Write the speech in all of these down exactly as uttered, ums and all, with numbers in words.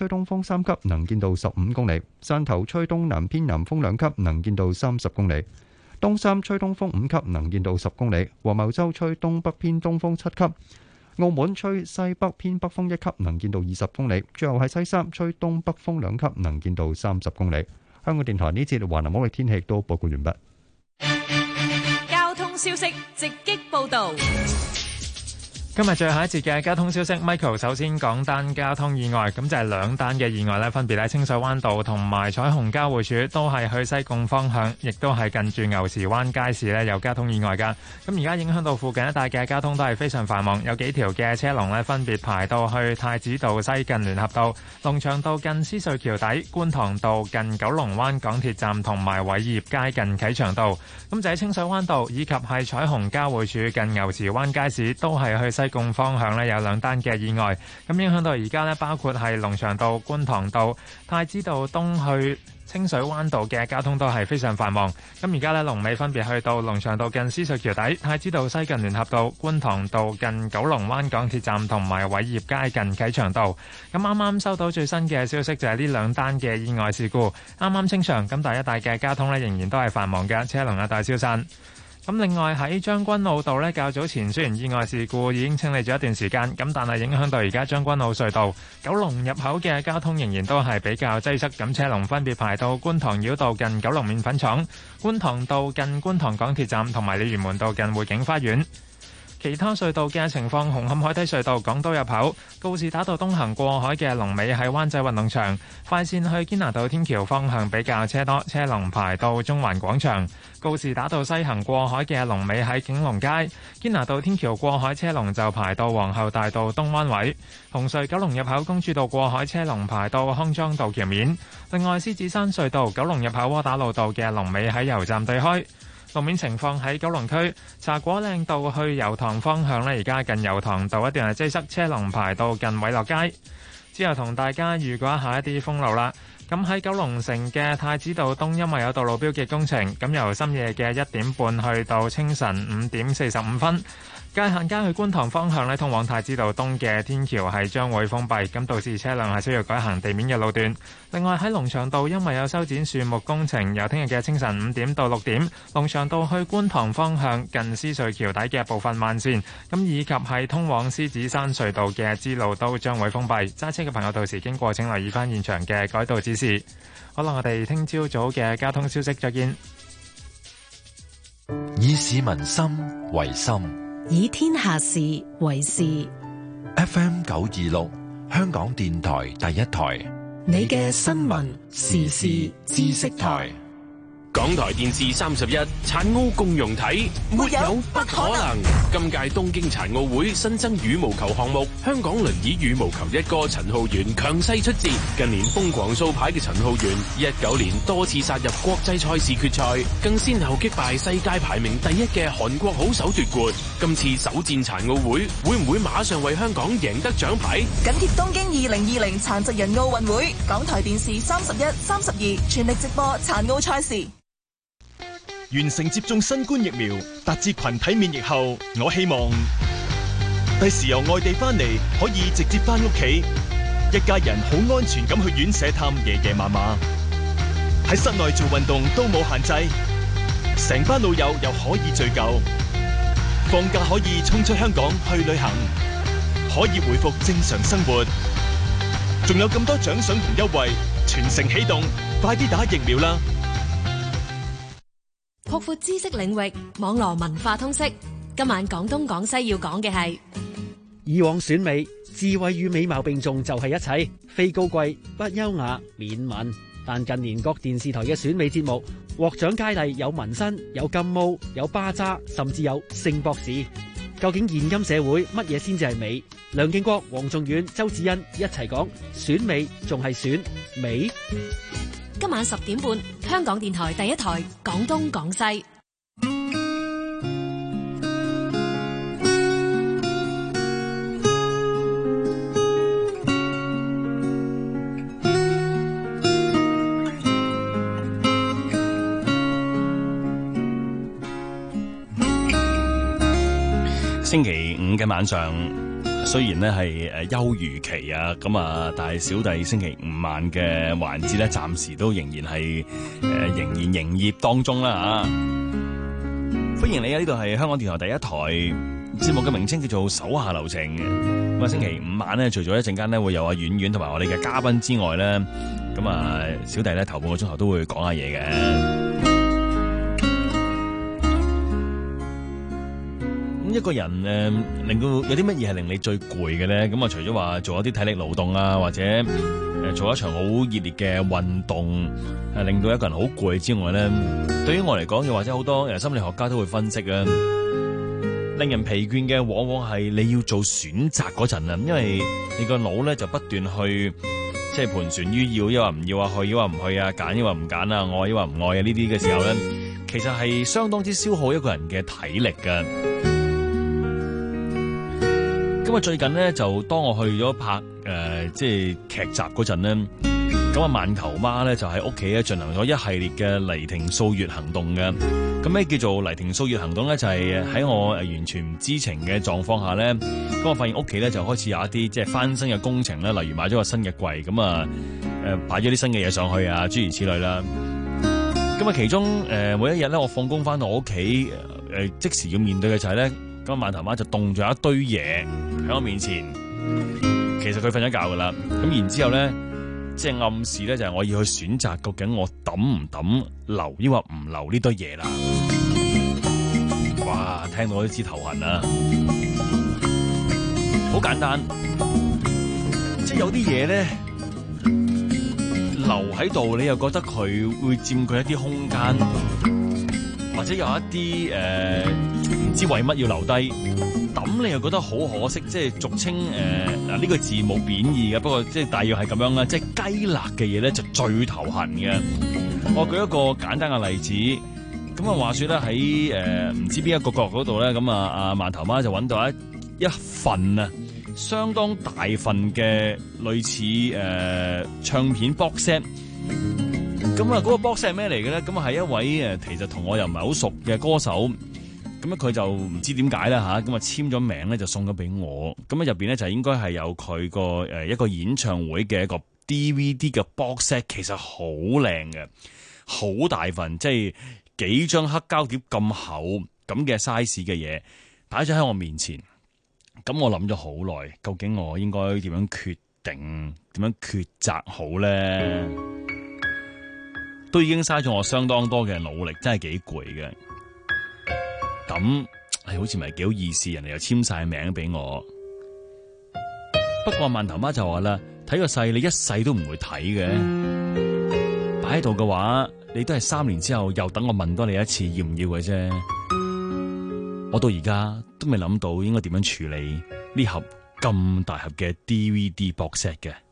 吹東風三級，能見度十五公里；汕頭吹東南偏南風兩級，能見度三十公里；東三吹東風五級，能見度十公里；黃茅洲吹東北偏東風七級；澳門吹西北偏北風一級，能見度二十公里；最後係西三吹東北風兩級，能見度三十公里。香港電台呢節華南海域天氣都報告完畢。 交通消息直擊報道。 今日最後一節嘅交通消息 ，Michael 首先講單交通意外，咁就係兩單嘅意外咧，分別喺清水灣道同埋彩虹交匯處，都係去西貢方向，亦都係近住牛池灣街市咧有交通意外噶。咁而家影響到附近一帶嘅交通都係非常繁忙，有幾條嘅車龍咧分別排到去太子道西近聯合道、龍翔道近獅隧橋底、觀塘道近九龍灣港鐵站同埋偉業街近啟祥道。咁就喺清水灣道以及係彩虹交匯處近牛池灣街市，都係去西貢方向咧有兩單嘅意外，咁影響到而家咧，包括係龍翔道、觀塘道、太子道東去清水灣道嘅交通都係非常繁忙。咁而家咧龍尾分別去到龍翔道近獅隧橋底、太子道西近聯合道、觀塘道近九龍灣港鐵站同埋偉業街近啟祥道。咁啱啱收到最新嘅消息就係呢兩單嘅意外事故，啱啱清場，咁第一帶嘅交通咧仍然都係繁忙嘅，車龍啊大消散。咁另外喺將軍澳道呢，較早前雖然意外事故已經清理咗一段時間，咁但係影響到而家將軍澳隧道九龍入口嘅交通仍然都係比較擠塞，咁車龍分別排到觀塘繞道近九龍麵粉廠、觀塘道近觀塘港鐵站同埋鯉魚門道近匯景花園。其他隧道嘅情況，紅磡海底隧道港島入口告士打道東行過海嘅龍尾喺灣仔運動場，快線去堅拿道天橋方向比較車多，車龍排到中環廣場。告士打道西行過海嘅龍尾喺景隆街，堅拿道天橋過海車龍就排到皇后大道東灣位。紅隧九龍入口公主道過海車龍排到康莊道橋面。另外獅子山隧道九龍入口窩打老道嘅龍尾喺油站對開。路面情況喺九龍區茶果嶺道去油塘方向呢，而家近油塘道一段係擠塞，車龍排到近偉樂街。之後同大家預告一下一啲封路啦。咁喺九龍城嘅太子道東，因為有道路標記工程，咁由深夜嘅一點半去到清晨五點四十五分。界限街去觀塘方向呢，通往太子道東嘅天橋係將會封閉，咁導致車輛係需要改行地面嘅路段。另外喺龍翔道，因為有修剪樹木工程，由聽日嘅清晨五點到六點，龍翔道去觀塘方向近獅隧橋底嘅部分慢線，咁以及係通往獅子山隧道嘅支路都將會封閉。揸車嘅朋友到時經過請留意翻現場嘅改道指示。好啦，我哋聽朝早嘅交通消息再見。 以市民心為心， 以天下事為事。 F M 九二六，香港電台第一台， 你嘅新聞時事知識台。 港台電視三十一殘奧共融體，沒有不可能。今屆東京殘奧會新增羽毛球項目，香港輪椅羽毛球一哥陳浩源強勢出戰。近年瘋狂掃牌嘅陳浩源，一九年多次殺入國際賽事決賽，更先後擊敗世界排名第一嘅韓國好手奪冠。今次首戰殘奧會，會唔會馬上為香港贏得獎牌？ 緊貼東京二零二零殘疾人奧運會，港台電視三十一、三十二全力直播殘奧賽事。 完成接種新冠疫苗，達至群體免疫後，我希望第時由外地翻嚟可以直接翻屋企，一家人好安全咁去院舍探爺爺嫲嫲，喺室內做運動都冇限制，成班老友又可以聚舊，放假可以衝出香港去旅行，可以回復正常生活，仲有咁多獎賞同優惠，全城起動，快啲打疫苗啦！ 擴闊知識領域，網絡文化通識。今晚廣東廣西要講嘅係以往選美，智慧與美貌並重就係一切，非高貴不優雅免問。但近年各電視台嘅選美節目獲獎佳麗有紋身、有金毛、有巴渣，甚至有性博士。究竟現今社會乜嘢先至係美？梁敬國、黃仲遠、周子欣一齊講選美仲係選美。 今晚十點半，香港電台第一台廣東廣西。 星期五嘅晚上， 雖然咧係誒休漁期啊，咁啊，但係小弟星期五晚嘅環節咧，暫時都仍然係誒、呃、仍然營業當中啦嚇。歡迎你啊！呢度係香港電台第一台，節目嘅名稱叫做手下留情。咁啊，星期五晚咧，除咗一陣間咧會有阿婉婉同埋我哋嘅嘉賓之外咧，咁啊，小弟咧頭半個鐘頭都會講下嘢嘅。一個人誒、呃，令到有啲乜嘢係令你最攰嘅咧？咁啊，除咗話做一啲體力勞動啊，或者誒、呃、做一場好熱烈嘅運動，係、啊、令到一個人好攰之外咧，對於我嚟講，又或者好多誒心理學家都會分析啊，令人疲倦嘅往往係你要做選擇嗰陣啊，因為你個腦咧就不斷去即係盤旋於要抑或唔要啊，去抑或唔去啊，揀抑或唔揀啊，愛抑或唔愛啊，呢啲嘅時候咧，其實係相當之消耗一個人嘅體力㗎。咁啊，最近咧就當我去咗拍誒、呃、即係劇集嗰陣咧，咁啊饅頭媽咧就喺屋企咧進行咗一系列嘅雷霆掃月行動嘅。咁咩叫做雷霆掃月行動咧？就係喺我誒完全唔知情嘅狀況下咧，咁我發現屋企咧就開始有一啲即係翻新嘅工程咧，例如買咗個新嘅櫃，咁啊誒擺咗啲新嘅嘢上去啊，諸如此類啦。咁啊，其中誒、呃、每一日咧，我放工翻到我屋企誒即時要面對嘅就係咧。咁饅頭媽就凍咗一堆嘢喺我面前，其實佢瞓咗覺噶啦。咁然之後咧，即係暗示咧就係我要去選擇究竟我抌唔抌留抑或唔留呢堆嘢啦。哇，聽到都知頭痕啊！好簡單，即係有啲嘢咧留喺度，你又覺得佢會佔據一啲空間。或者有一啲誒唔知為乜要留低抌，你又覺得好可惜，即係俗稱誒嗱呢個字冇貶義嘅，不過即係大約係咁樣啦。即係雞肋嘅嘢咧就最頭痕嘅。我舉一個簡單嘅例子，咁啊話說咧喺誒唔知邊一個角嗰度咧，咁啊阿饅頭媽就揾到一一份啊相當大份嘅類似誒、呃、唱片 box set。咁啊，嗰個 box 係咩嚟嘅咧？咁啊，係一位誒，其實同我又唔係好熟嘅歌手。咁咧，佢就唔知點解啦吓，咁啊簽咗名咧，就送咗俾我。咁啊，入邊咧就應該係有佢個誒一個演唱會嘅一個 D V D 嘅 box set，其實好靚嘅，好大份，即係幾張黑膠碟咁厚咁嘅 size 嘅嘢，擺咗喺我面前。咁我諗咗好耐，究竟我應該點樣決定，點樣抉擇好咧？都已經嘥咗我相當多嘅努力，真係幾攰嘅。咁係好似唔係幾好意思，人哋又簽晒名俾我。不過饅頭媽就話啦，睇個勢，你一世都唔會睇嘅。擺喺度嘅話，你都係三年之後又等我問多你一次要唔要嘅啫。我到而家都未諗到應該點樣處理呢盒咁大盒嘅 D V D box set 嘅。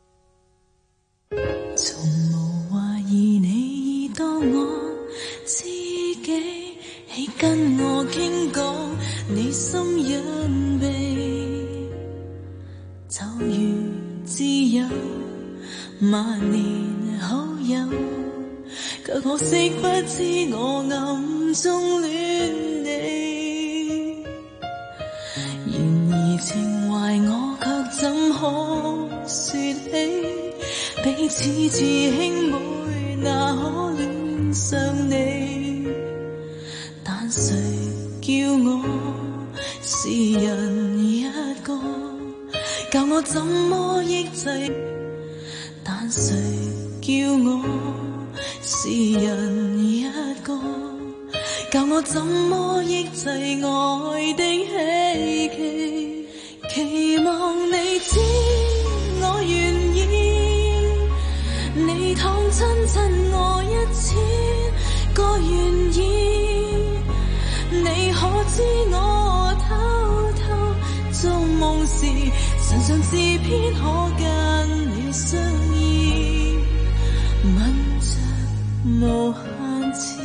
從無懷疑你已當我知己，你跟我傾講你心隱秘，就如摯友萬年好友，卻可惜不知我暗中戀你，然而情懷我卻怎可說起，彼此至兄妹，哪可戀上你？但誰叫我是人一個，教我怎麼抑制？但誰叫我是人一個，教我怎麼抑制愛的希冀？期望你知我願意，你倘親親我一千個願意，你可知我偷偷做夢時，常常自偏可跟你相依，吻着無限次。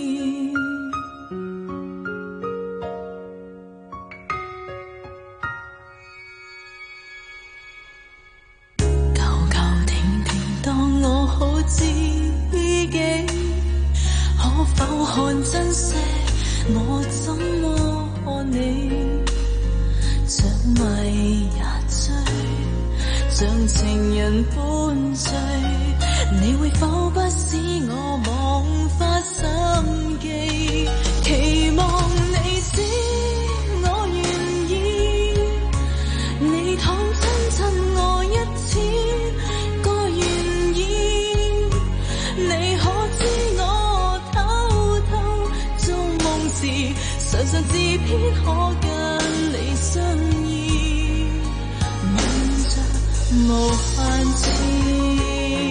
知己可否看真些？我怎麼看你？ 像迷也醉，像情人般醉，你會否不使我忘發心機？期望你知我願意，你倘親親我一次，該願意。你可知我偷偷做夢時，常常自偏可跟你相依，望着無限次。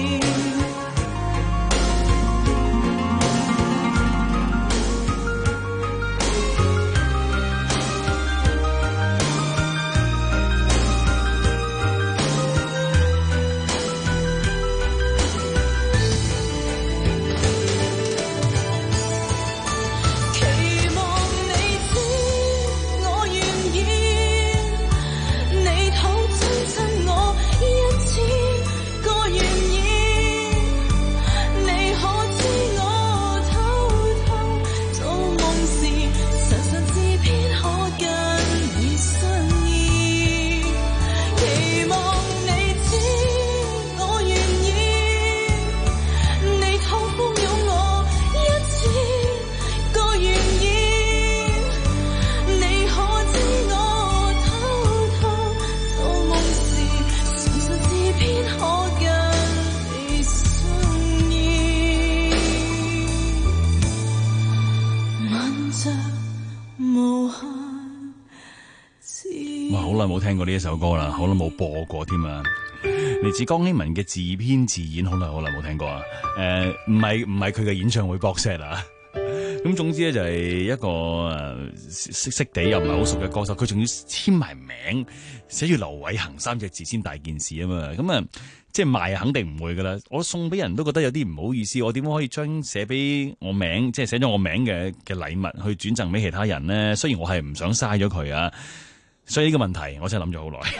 冇聽過呢一首歌啦，好耐冇播過添啊！嚟自江希文嘅自編自演，好耐好耐冇聽過啊！誒、呃，唔係唔係佢嘅演唱會 box set 啊！咁總之咧就係一個誒識識地又唔係好熟嘅歌手，佢仲要簽埋名，寫住劉偉恒三隻字先大件事啊嘛！咁啊，即係賣肯定唔會噶啦，我送俾人都覺得有啲唔好意思，我點樣可以將寫俾我名，即係寫咗我名嘅嘅禮物去轉贈俾其他人咧？雖然我係唔想嘥咗佢啊。所以呢個問題我真係諗咗好耐，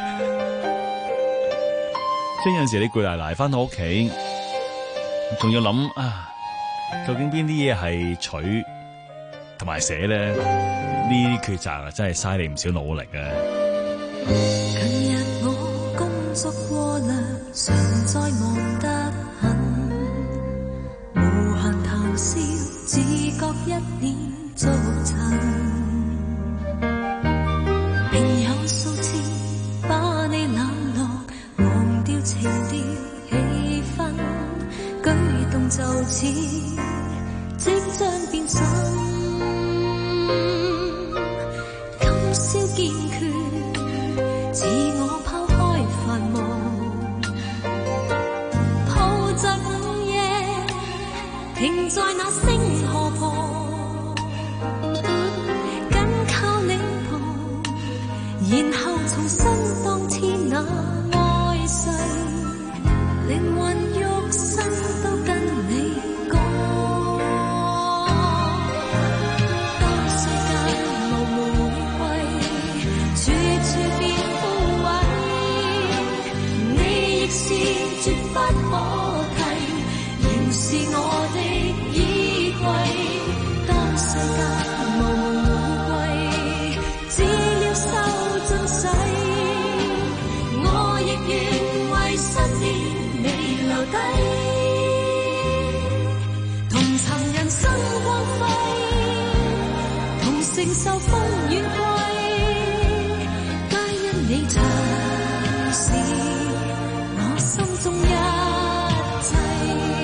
即係有陣時你攰賴賴翻到屋企，仲要諗啊，究竟邊啲嘢係取同埋寫咧？呢啲抉擇啊，真係嘥你唔少努力啊！ 近日我工作過量，常在忙得很，無限談笑，自覺一臉逐塵。數次把你冷落，忘掉情調氣氛，舉動就似即將變心。今宵堅決，自我拋開繁忙，抱着午夜，停在那星河旁。然後重新當天那愛誓，靈魂肉身都跟你講。當世間無無歸，處處變枯萎，你亦是絕不可替，仍是我的依歸。當世間無無歸，只要收我亦願為身邊你留低，同尋人生光輝，同承受風雨季，皆因你曾是我心中一切。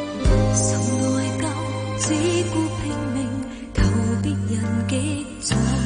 受內疚，只顧拼命，求別人記着。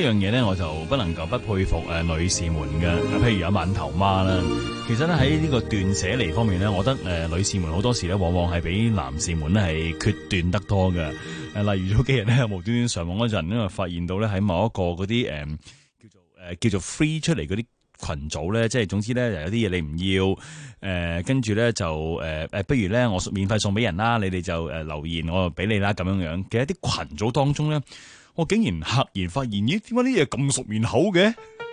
樣嘢咧，我就不能夠不佩服誒、呃、女士們嘅，譬如有饅頭媽啦。其實咧喺呢個斷捨離方面咧，我覺得誒、呃、女士們好多時咧，往往係比男士們咧係決斷得多嘅。誒、呃，例如早幾日咧，無端端上網嗰陣咧，發現到咧喺某一個嗰啲誒叫做誒、呃、叫做 free 出嚟嗰啲群組咧，即係總之咧，有啲嘢你唔要，誒、呃，跟住咧就誒誒、呃，不如咧我免費送俾人啦，你哋就誒、呃、留言，我就俾你啦，咁樣樣嘅一啲群組當中咧，我竟然赫然發現，咦，點解啲嘢咁熟面口嘅？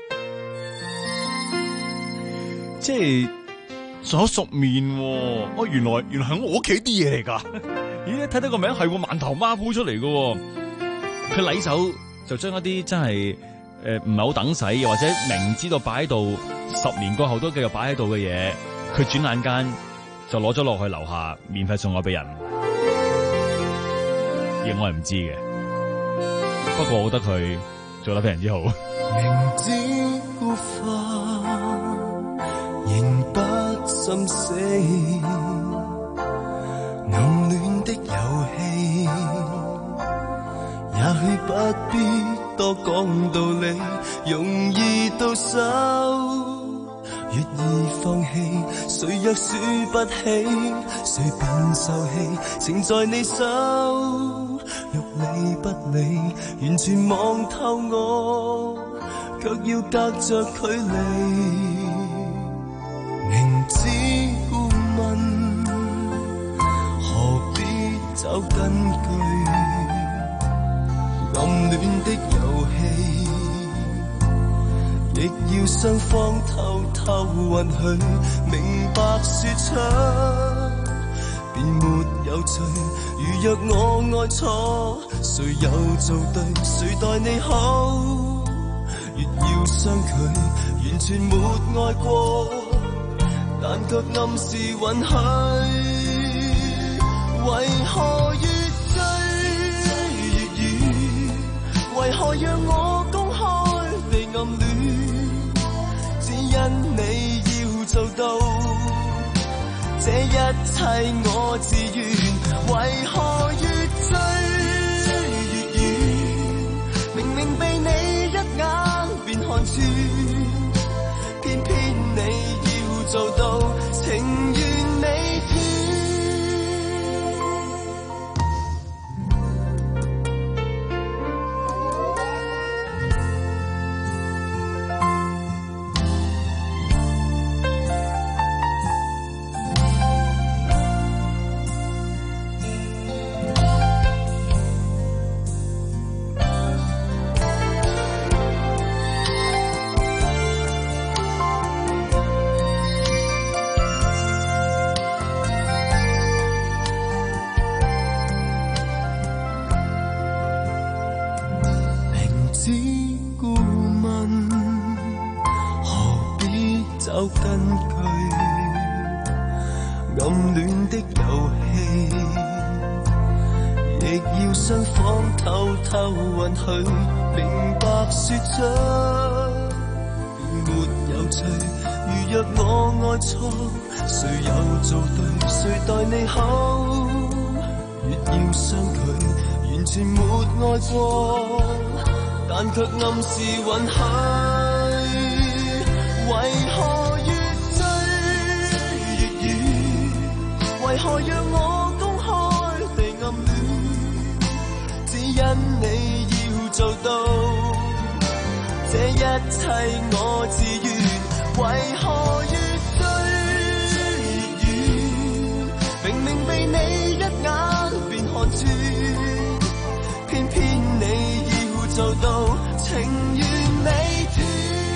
即係熟口熟面喎，哦，原來原來係我屋企啲嘢嚟㗎。咦，睇到個名係個饅頭媽鋪出嚟㗎，佢禮手就將一啲真係誒唔係好等使，又或者明知道擺喺度，十年過後都繼續擺喺度嘅嘢，佢轉眼間就攞咗落去樓下免費送咗俾人，而我係唔知嘅。不過我覺得佢做得非常之好。 明知孤花仍不心死，暗戀的遊戲，也許不必多講道理，容易到手，越易放棄，誰若輸不起，誰便受氣，情在你手，欲理不理，完全望透我，卻要隔着距離。明知故問，何必找根據？暗戀的遊戲，亦要雙方偷偷允許，明白說出便沒有趣。如若我愛錯，誰又做對？誰待你好？越要相距，完全沒愛過，但卻暗示允許。為何越追越遠？為何讓我公開地暗戀？只因你要做到這一切我自願。為何越追越遠？明明被你一眼便看穿，偏偏你要做到情願未斷。明白說出便沒有趣。如若我愛錯，誰又做對？誰待你好？越要相距，完全沒愛過，但卻暗示允許。為何越追越遠？為何讓我公開地暗戀？只因你做到這一切我自願。為何越追越遠？明明被你一眼便看穿，偏偏你要做到情願未斷。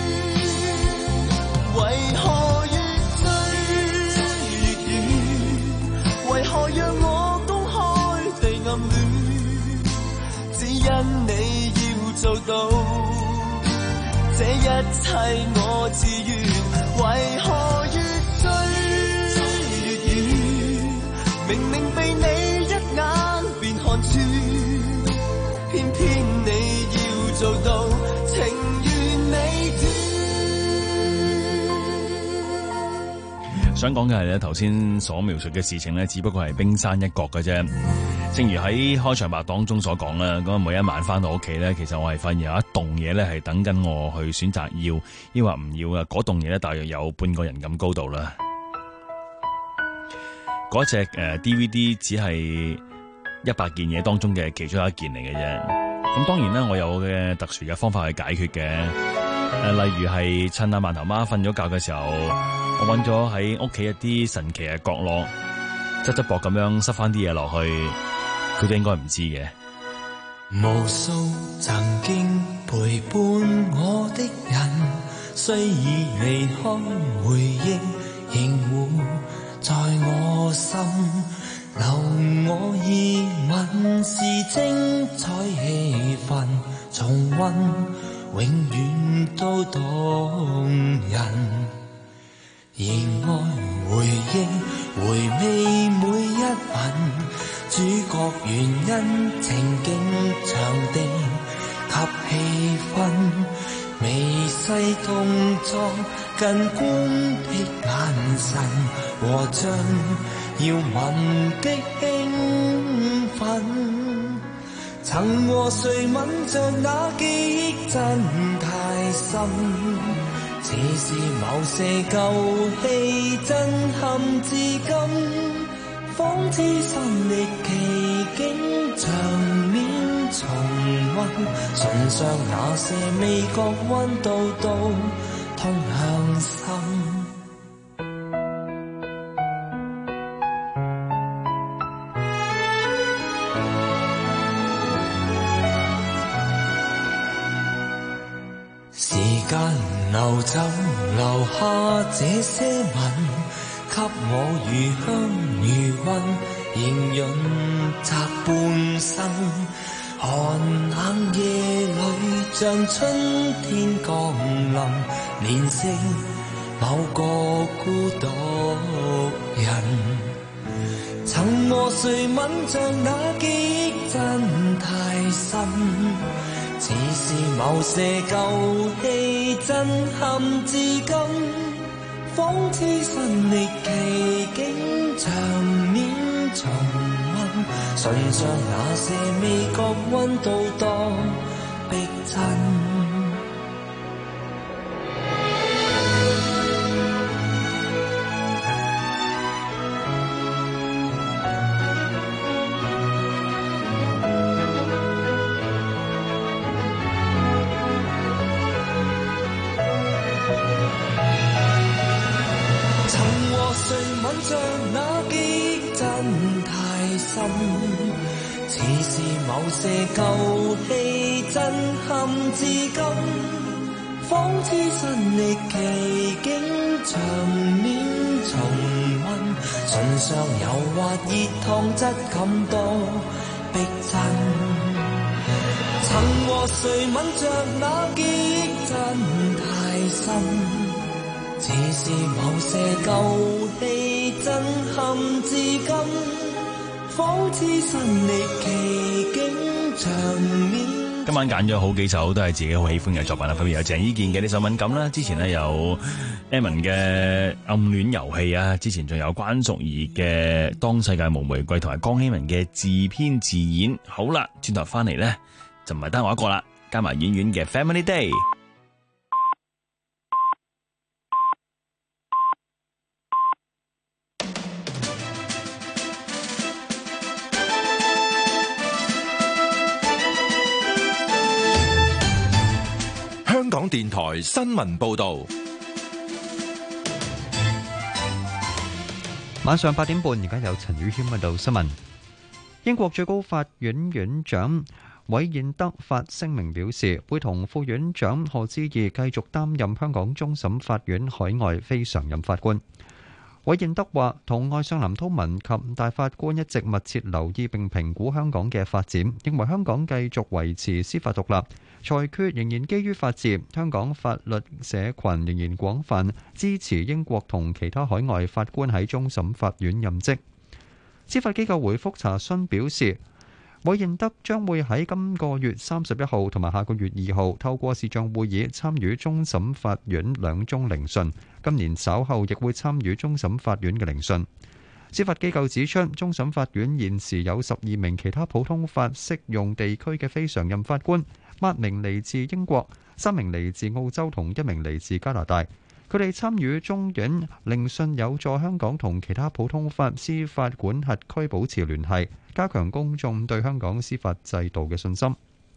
為何越追越遠？為何讓我公開地暗戀？只因你做到這一切我自願。為何越追越遠？明明被你一眼便看穿，偏偏你要做到情願未斷。 想講嘅係咧，頭先所描述嘅事情咧，只不過係冰山一角嘅啫。 正如喺開場白當中所講啦，咁每一晚翻到屋企咧，其實我係發現有一棟嘢咧係等緊我去選擇要，抑或唔要啊。嗰棟嘢咧大約有半個人咁高度啦。嗰隻誒 D V D 只係一百件嘢當中嘅其中一件嚟嘅啫。咁當然啦，我有我嘅特殊嘅方法去解決嘅。誒，例如係趁阿饅頭媽瞓咗覺嘅時候，我揾咗喺屋企一啲神奇嘅角落，側側膊咁樣塞翻啲嘢落去，佢哋應該唔知嘅。 無數曾經陪伴我的人，雖已離開，回憶仍活在我心，留我熱吻是精彩氣氛，重溫永遠都動人。然愛回憶回味每一吻，主角原因情景場地及氣氛，微細動作近觀的眼神，和將要吻的興奮，曾和誰吻着那記憶真太深，似是某些舊戲震撼至今，仿似身歷其境場面重溫，唇上那些味覺溫度都通向心。時間流走，留下這些吻，給我如香如溫，仍潤澤半生。寒冷夜裏，像春天降臨，憐惜某個孤獨人。曾和誰吻着那記憶真太深，似是某些舊戲震撼至今，仿似身歷其境場面重溫，唇上那些味覺溫度多逼真。着那記憶真太深，似是某些舊戲震撼至今，仿似身歷其境場面重溫，唇上柔滑熱燙質感多逼真。曾和誰吻着那記憶真太深，似是某些舊戲震撼至今，仿似身歷其境場面。 今晚揀咗好幾首都係自己好喜歡嘅作品啦，分別有鄭伊健嘅呢首《敏感》啦，之前呢有 Evan 嘅《暗戀遊戲》啊，之前仲有關淑怡嘅《當世界無玫瑰》同埋江希文嘅《自編自演》。好啦，轉頭翻嚟呢就唔係得我一個啦，加埋演員嘅 Family Day。 香港電台新聞報道， 晚上八點半，而家有陳宇謙報道新聞。英國最高法院院長韋彥德發聲明表示，會同副院長賀知義繼續擔任香港終審法院海外非常任法官。韋彥德話，同外相林韜文及大法官一直密切留意並評估香港嘅發展，認為香港繼續維持司法獨立，裁決仍然基於法治，香港法律社群仍然廣泛支持英國同其他海外法官喺終審法院任職。司法機構回覆查詢表示，韋彥德將會喺今個月三十一號同埋下個月二號透過視像會議參與終審法院兩宗聆訊，今年稍後亦會參與終審法院嘅聆訊。 司法機構指出，終審法院現時有十二名其他普通法適用地區嘅非常任法官，八名嚟自英國，三名嚟自澳洲同一名嚟自加拿大。佢哋參與中院聆訊，有助香港同其他普通法司法管轄區保持聯繫，加強公眾對香港司法制度嘅信心。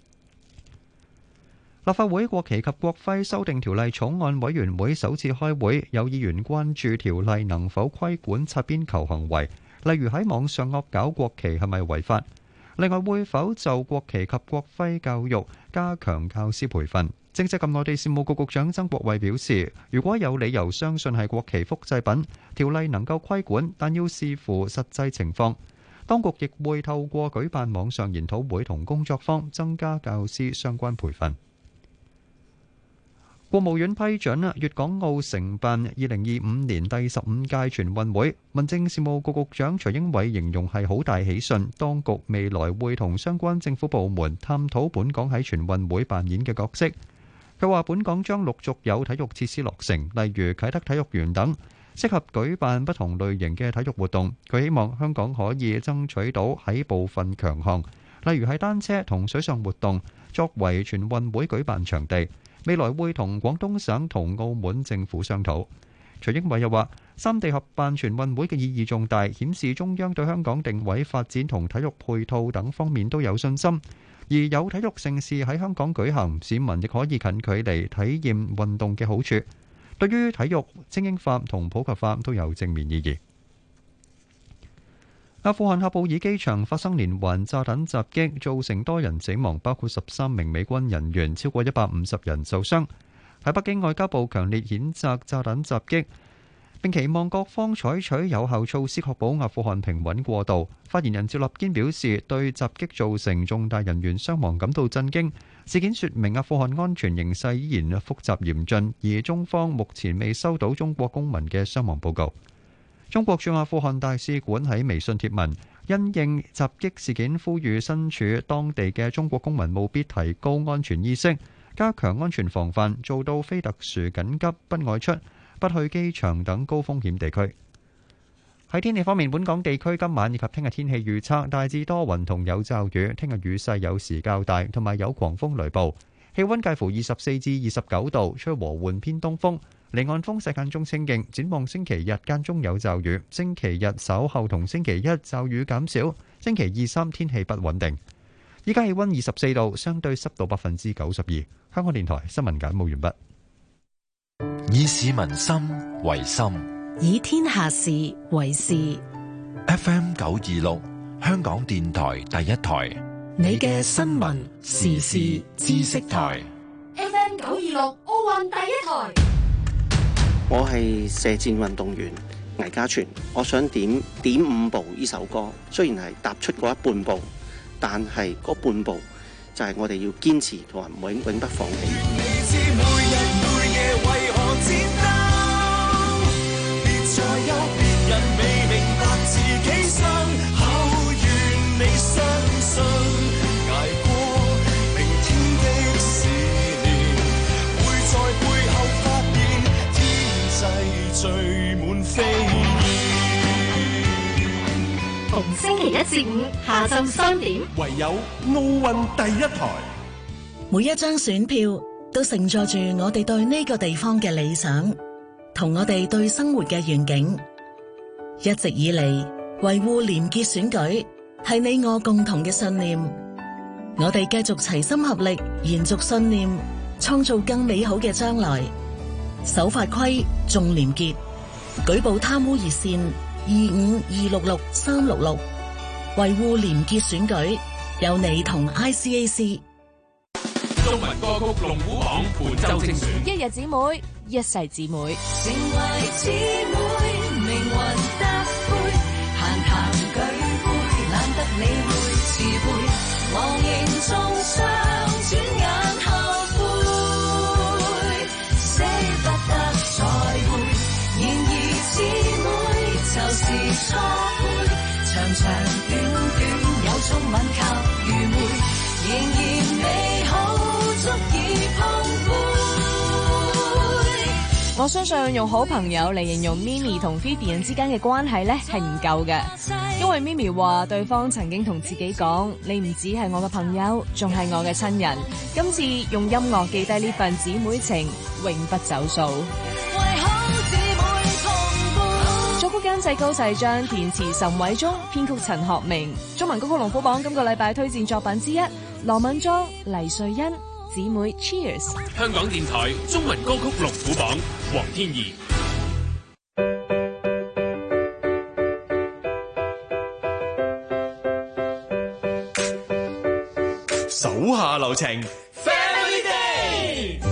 立法會國旗及國徽修訂條例草案委員會首次開會，有議員關注條例能否規管擦邊球行為，例如喺網上惡搞國旗係咪違法？另外，會否就國旗及國徽教育加強教師培訓？政制及內地事務局局長曾國衛表示，如果有理由相信係國旗複製品，條例能夠規管，但要視乎實際情況。當局亦會透過舉辦網上研討會同工作坊，增加教師相關培訓。國務院批准粵港澳承辦二零二五年第十五屆全運會，民政事務局局長徐英偉形容係好大喜訊，當局未來會同相關政府部門探討本港喺全運會扮演嘅角色。佢話本港將陸續有體育設施落成，例如啟德體育園等，適合舉辦不同類型嘅體育活動。佢希望香港可以爭取到喺部分強項，例如係單車同水上活動，作為全運會舉辦場地。未來會同廣東省同澳門政府商討。徐英偉又話，三地合辦全運會嘅意義重大，顯示中央對香港定位、發展同體育配套等方面都有信心。而有體育盛事喺香港舉行，市民亦可以近距離體驗運動嘅好處，對於體育精英化同普及化都有正面意義。阿富汗喀布爾機場發生連環炸彈襲擊，造成多人死亡，包括十三名美軍人員，超過一百五十人受傷。喺北京，外交部強烈譴責炸彈襲擊，並期望各方採取有效措施，確保阿富汗平穩過渡。發言人趙立堅表示，對襲擊造成重大人員傷亡感到震驚。事件說明阿富汗安全形勢依然複雜嚴峻，而中方目前未收到中國公民嘅傷亡報告。中國駐阿富汗大使館喺微信貼文，因應襲擊事件，呼籲身處當地嘅中國公民務必提高安全意識，加強安全防範，做到非特殊緊急不外出、不去機場等高風險地區。喺天氣方面，本港地區今晚以及聽日天氣預測大致多雲同有驟雨，聽日雨勢有時較大，同埋有狂風雷暴。氣溫介乎二十四至二十九度，吹和緩偏東風。離岸風勢間中清勁，展望星期日間中有驟雨，星期日稍後同星期一驟雨減少，星期二三天氣不穩定。依家氣溫二十四度，相對濕度百分之九十二。香港電台新聞簡報完畢。 以市民心為心， 以天下事為事。 F M 九二六，香港電台第一台， 你嘅新聞時事知識台。 F M 九二六奧運第一台。 我係射箭運動員魏家全，我想點點五步呢首歌。雖然係踏出嗰一半步，但係嗰半步就係我哋要堅持同埋永永不放棄。 逢星期一至五下晝三點， 唯有奧運第一台。 每一張選票都承載住我哋對呢個地方嘅理想，同我哋對生活嘅願景。一直以嚟，維護廉潔選舉係你我共同嘅信念。我哋繼續齊心合力，延續信念，創造更美好嘅將來。守法規，重廉潔，舉報貪污熱線二五二六六三六六，維護廉潔選舉，有你同 I C A C。 中文歌曲龍虎榜本周精選， 一日姊妹，一世姊妹。 成為姊妹，命運得配，閒談舉杯，懶得理會詞彙，忘形中傷，轉眼後悔，捨不得再會。然而姊妹就是錯配，長長短短有種吻靠愚昧，仍然美好足以碰杯。 我相信用好朋友嚟形容 Mimi 同 Vivian 之間嘅關係呢係唔夠嘅，因為 Mimi 話對方曾經同自己講：你唔止係我嘅朋友，仲係我嘅親人。今次用音樂記低呢份姊妹情，永不走數。作曲監製高世章，填詞岑偉忠，編曲陳學明。中文歌曲龍虎榜今個禮拜推薦作品之一，羅敏莊、黎瑞恩。姊妹 Cheers。 香港電台中文歌曲龍虎榜，黃天怡。 手下留情 Family Day。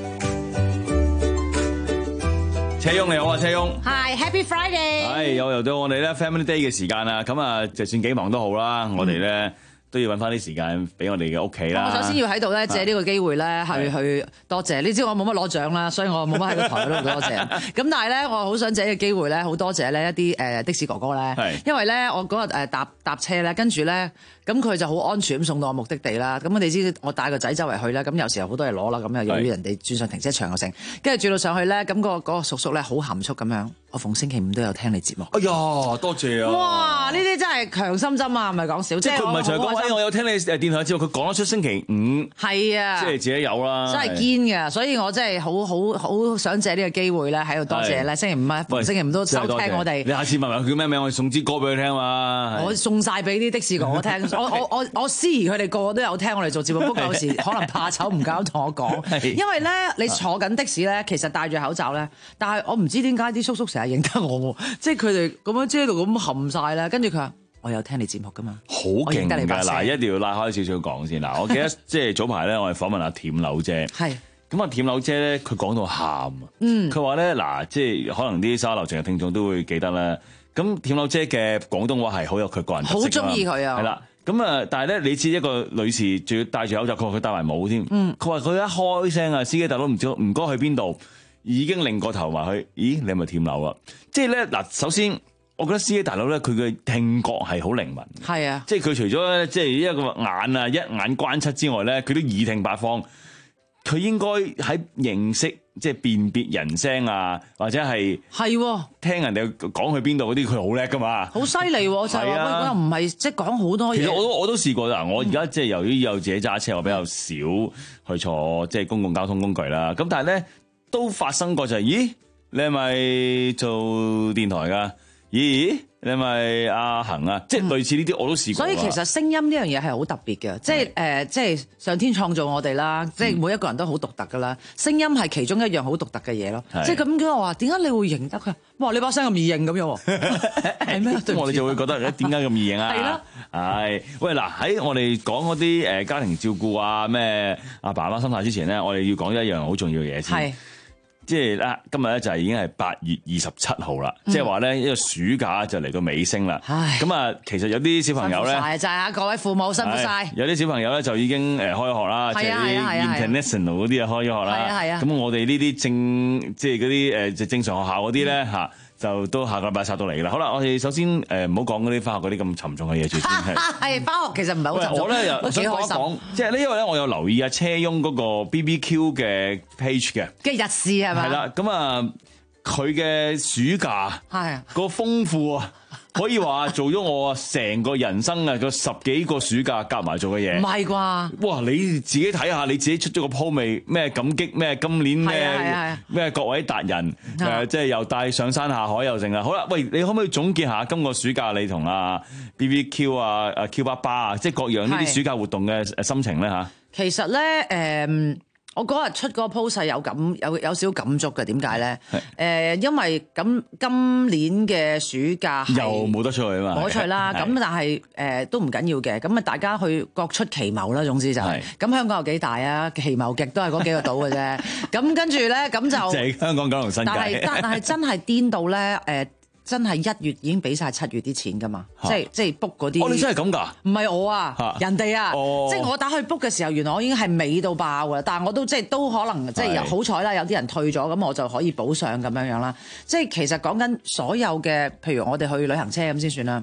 車翁你好啊，車翁。 係 Happy Friday。 係又又到我哋咧 Family Day 嘅時間啦，咁啊就算幾忙都好啦，我哋咧都要揾翻啲時間俾我哋嘅屋企啦。 我首先要喺度咧借呢個機會咧去去多謝，你知我冇乜攞獎啦，所以我冇乜喺個台度多謝。咁但係咧，我好想借呢個機會咧，好多謝咧一啲誒的士哥哥咧，因為咧我嗰日誒搭搭車咧，跟住咧咁佢就好安全咁送到我目的地啦。咁你知我帶個仔周圍去咧，咁有時候好多嘢攞啦，咁又要人哋轉上停車場又成，跟住轉到上去咧，咁個嗰個叔叔咧好含蓄咁樣，我逢星期五都有聽你節目。 哎呀，多謝啊！ 哇，呢啲真係強心針啊，唔係講笑。 即係佢唔係就係講話，我有聽你誒電台節目，佢講得出星期五係啊， 即係自己有啦， 真係堅嘅。所以我真係好好好想借呢個機會咧，喺度多謝咧。星期五啊，逢星期五都收聽我哋。 你下次問問佢叫咩名，我送支歌俾佢聽嘛。 我送晒俾啲的士哥哥聽，我我我我思疑佢哋個個都有聽我哋做節目，不過有時可能怕醜唔敢同我講，因為咧你坐緊的士咧，其實戴住口罩咧，但係我唔知點解啲叔叔成日認得我喎，即係佢哋咁樣遮到咁冚晒咧，跟住佢話我有聽你節目噶嘛， 好勁㗎嗱，一定要拉開少少講先嗱，我記得即係早排咧，我哋訪問阿恬柳姐， 係咁啊恬柳姐咧，佢講到喊啊， 嗯， 佢話咧嗱，即係可能啲沙流情嘅聽眾都會記得啦，咁恬柳姐嘅廣東話係好有佢個人特色，好中意佢啊， 係啦。咁啊！但係咧，你知一個女士仲要戴住口罩，佢話佢戴埋帽添。嗯，佢話佢一開聲啊，司機大佬唔知唔該去邊度，已經擰個頭埋去。咦，你係咪恬柳啊？即係咧嗱，首先我覺得司機大佬咧，佢嘅聽覺係好靈敏。 係啊， 即係佢除咗即係一個眼啊一眼關七之外咧，佢都耳聽八方。佢應該喺認識即係辨別人聲啊，或者係係聽人哋講去邊度嗰啲，佢好叻噶嘛， 好犀利喎！就係話佢又唔係即係講好多嘢。 其實我都我都試過啦，我而家即係由於有自己揸車，我比較少去坐即係公共交通工具啦。咁但係咧都發生過就係、是，咦？你係咪做電台㗎？咦？你係咪阿恒啊？即係類似呢啲我都試過。 所以其實聲音呢樣嘢係好特別嘅，即係誒、呃，即係上天創造我哋啦，即係每一個人都好獨特噶啦。聲音係其中一樣好獨特嘅嘢咯。即係咁樣我話點解你會認得佢？哇！你把聲咁易認咁樣喎，係咩？咁我哋就會覺得咧點解咁易認啊？係咯。係喂嗱，喺我哋講嗰啲誒家庭照顧啊咩阿爸阿媽心態之前咧，我哋要講一樣好重要嘅嘢先。係。即係咧，今日咧就係已經係八月二十七號啦，即係話咧一個暑假就嚟到尾聲啦。咁啊，其實有啲小朋友咧， 就係啊，各位父母辛苦晒。 有啲小朋友咧就已經誒開咗學啦，即係啲 international 嗰啲啊開咗學啦。係啊係啊。咁我哋呢啲正即係嗰啲誒正常學校嗰啲咧嚇。就都下個禮拜殺到嚟啦。好啦，我哋首先誒唔好講嗰啲翻學嗰啲咁沉重嘅嘢住先。 係翻學其實唔係好沉重。 我咧又想講一講，即係呢因為咧我有留意阿車翁嗰個 B B Q 嘅 page 嘅。 嘅日誌係咪？ 係啦，咁啊佢嘅暑假係個豐富啊，可以話做咗我成個人生啊個十幾個暑假夾埋做嘅嘢。 唔係啩？ 哇！你自己睇下，你自己出咗個 po 未？咩感激咩？今年咩咩各位達人誒，即係又帶上山下海又成啊！好啦，喂，你可唔可以總結下今個暑假你同阿 B B Q 啊、阿 Q 爸爸啊，即係各樣呢啲暑假活動嘅心情咧嚇？ 其實咧誒。嗯我嗰日出嗰個 post 係有感有有少少感觸嘅，點解咧？誒、呃，因為咁今年嘅暑假又冇得出去啊嘛， 冇得出去啦。咁但係誒、呃、都唔緊要嘅，咁啊大家去各出奇謀啦。總之就係、是、咁，香港有幾大啊？奇謀極都係嗰幾個島嘅啫。咁跟住咧，咁就即係香港九龍新界。 但係但係真係顛到咧誒。呃真係一月已經俾晒七月啲錢噶嘛？即係即係 book 嗰啲。 哦，你真係咁㗎？ 唔係我啊，啊人哋啊，哦、即係我打去 book 嘅時候，原來我已經係尾到爆㗎啦。但係我都即係都可能即係好彩啦，有啲人退咗，咁我就可以補上咁樣樣啦。即係其實講緊所有嘅，譬如我哋去旅行車咁先算啦。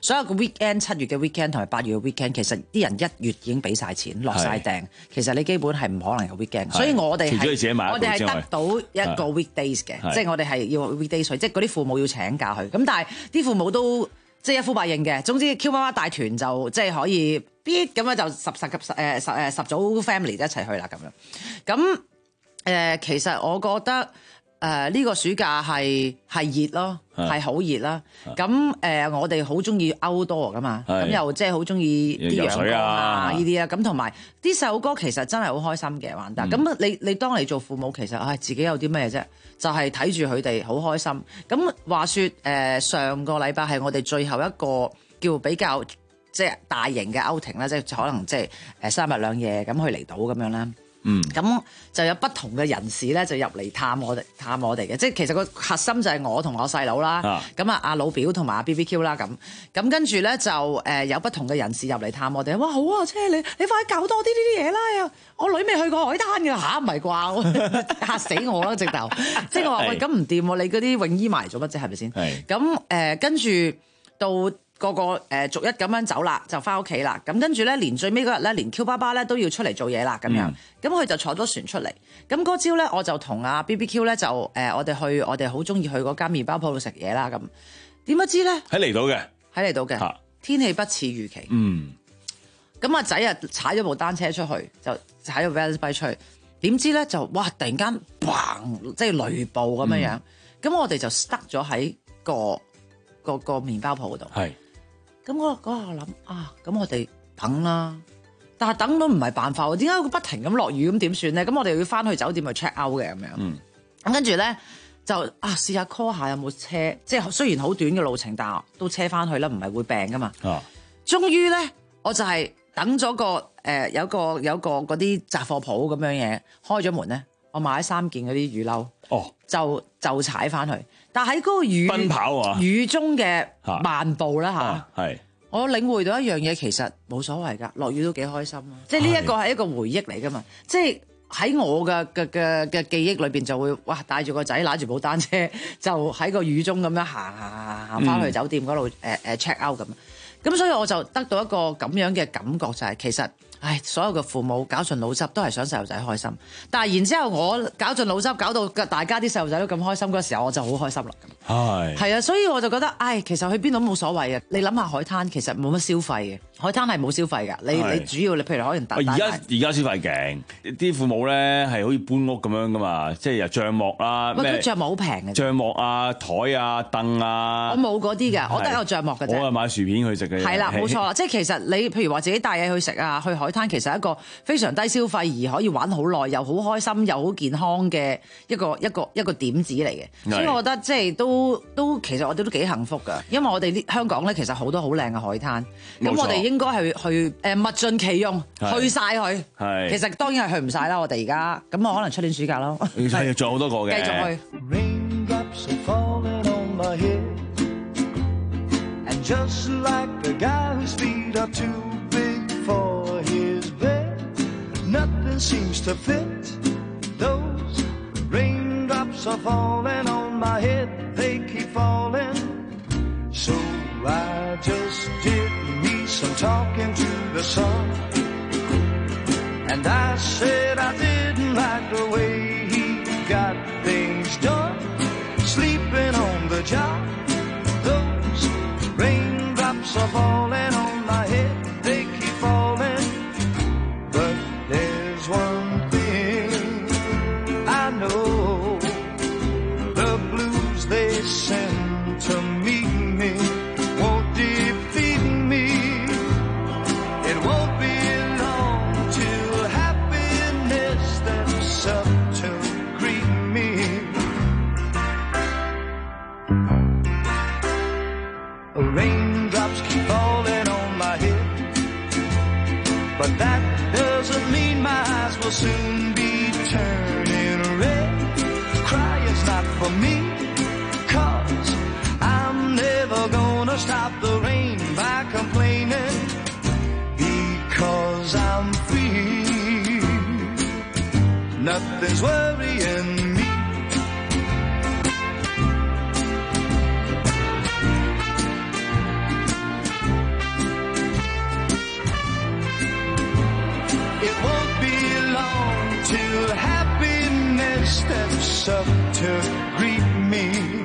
所有個 weekend 七月嘅 weekend 同埋八月嘅 weekend， 其實啲人一月已經俾晒錢落晒訂，其實你基本係唔可能有 weekend， 所以我哋係我哋係得到一個 weekdays 嘅，即係我哋係要 weekdays， 即係嗰啲父母要請假去，咁但係啲父母都即係一呼百應嘅。總之 Q 媽媽大團就即係可以必咁樣就十十及十誒十誒十組 family 一齊去啦咁樣。咁誒、呃、其實我覺得。誒、呃、呢、這個暑假係係熱咯，係好熱啦。咁誒、呃、我哋好中意 outdoor 噶嘛，咁又即係好中意啲陽光啊呢啲啊。咁同埋啲細路哥其實真係好開心嘅玩得。咁、嗯、你你當你做父母，其實唉、哎、自己有啲咩啫？就係睇住佢哋好開心。咁話說誒、呃、上個禮拜係我哋最後一個叫比較即係大型嘅 outing 啦，即係可能即係誒三日兩夜咁去離島咁樣啦。嗯，咁就有不同嘅人士咧，就入嚟探我哋，探我哋嘅，即係其實個核心就係我同我細佬啦，咁啊阿老表同埋阿 B B Q 啦，咁咁跟住咧就誒有不同嘅人士入嚟探我哋，哇好啊，車你你快啲搞多啲呢啲嘢啦，我女未去過海灘㗎吓，唔係啩？嚇死我啦直頭，即係我話喂咁唔掂喎，你嗰啲泳衣埋做乜啫係咪先？咁誒跟住到。個個誒、呃、逐一咁樣走啦，就翻屋企啦。咁跟住咧，連最尾嗰日咧，連 Q 爸爸咧都要出嚟做嘢啦。咁樣，咁、嗯、佢就坐咗船出嚟。咁嗰朝咧，我就同阿 B B Q 咧就誒、呃，我哋去我哋好中意去嗰間麵包鋪度食嘢啦。咁點不知咧喺離島嘅， 喺離島嘅天氣不似預期。嗯。咁阿仔啊踩咗部單車出去，就踩咗 Vans bike 出去。點知咧就哇！突然間砰，即係雷暴咁樣樣。咁、嗯、我哋就塞咗喺個個個麵包鋪度。係。咁我嗰下諗啊，咁我哋等啦，但係等都唔係辦法喎。點解會不停咁落雨咁點算咧？咁我哋要翻去酒店去 check out 嘅咁樣。嗯。咁跟住咧就啊試下 call 下有冇車，即係雖然好短嘅路程，但係都車翻去啦，唔係會病噶嘛。啊。終於咧，我就係等咗個誒、呃、有個有個嗰啲雜貨鋪咁樣嘢開咗門咧，我買咗三件嗰啲雨褸。哦。就就踩翻去。但喺嗰個雨奔跑、啊、雨中嘅漫步啦嚇，係、啊、我領會到一樣嘢，其實冇所謂㗎，落雨都幾開心咯。即係呢一個係一個回憶嚟㗎嘛。即係喺我嘅嘅嘅嘅記憶裏邊就會哇帶住個仔揦住部單車就喺個雨中咁樣行行行行翻去酒店嗰度誒誒 check out 咁。咁所以我就得到一個咁樣嘅感覺，就係、是、其實。唉，所有嘅父母搞盡腦汁都係想細路仔開心，但係然之後我搞盡腦汁搞到大家啲細路仔都咁開心嗰時候，我就好開心啦。係係啊，所以我就覺得，唉，其實去邊度都冇所謂嘅。你諗下海灘其實冇乜消費嘅，海灘係冇消費㗎。你你主要你譬如可能大而家而家消費勁，啲父母咧係好似搬屋咁樣噶嘛，即係又帳幕啦，咩帳幕好平嘅，帳幕啊、台啊、凳啊，我冇嗰啲㗎，我得個帳幕㗎啫。我係買薯片去食嘅。係啦，冇錯啦，即係其實你譬如話自己帶嘢去食啊，去海灘其實係一個非常低消費而可以玩好耐又好開心又好健康嘅一個一個一個點子嚟嘅，所以我覺得即係都都其實我哋都幾幸福㗎，因為我哋啲香港咧其實好多好靚嘅海灘，咁我哋應該係去誒物盡其用，去晒佢。係其實當然係去唔晒啦，我哋而家咁我可能出年暑假咯。係仲有好多個嘅，繼續去。Nothing seems to fit. Those raindrops are falling on my head. They keep falling. So I just did me some talking to the sun. And I said I didn't like the way he got things done. Sleeping on the job. Those raindrops are falling on my head. They keep falling.But there's one thing I know, the blues they send to meet me won't defeat me. It won't be long till happiness steps up to greet me. Raindrops keep falling on my head, but that doesn't mean my eyes will soon be turning red. Crying's not for me, 'cause I'm never gonna stop the rain by complaining, because I'm free. Nothing's worrying me. close up to greet me.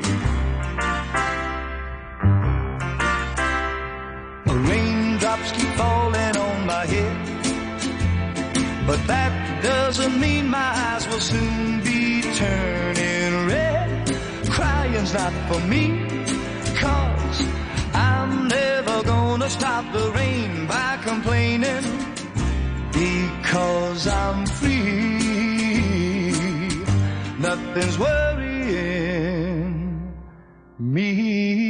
The raindrops keep falling on my head, but that doesn't mean my eyes will soon be turning red. Crying's not for me, 'cause I'm never gonna stop the rain by complaining, because I'm free. Nothing's worrying me。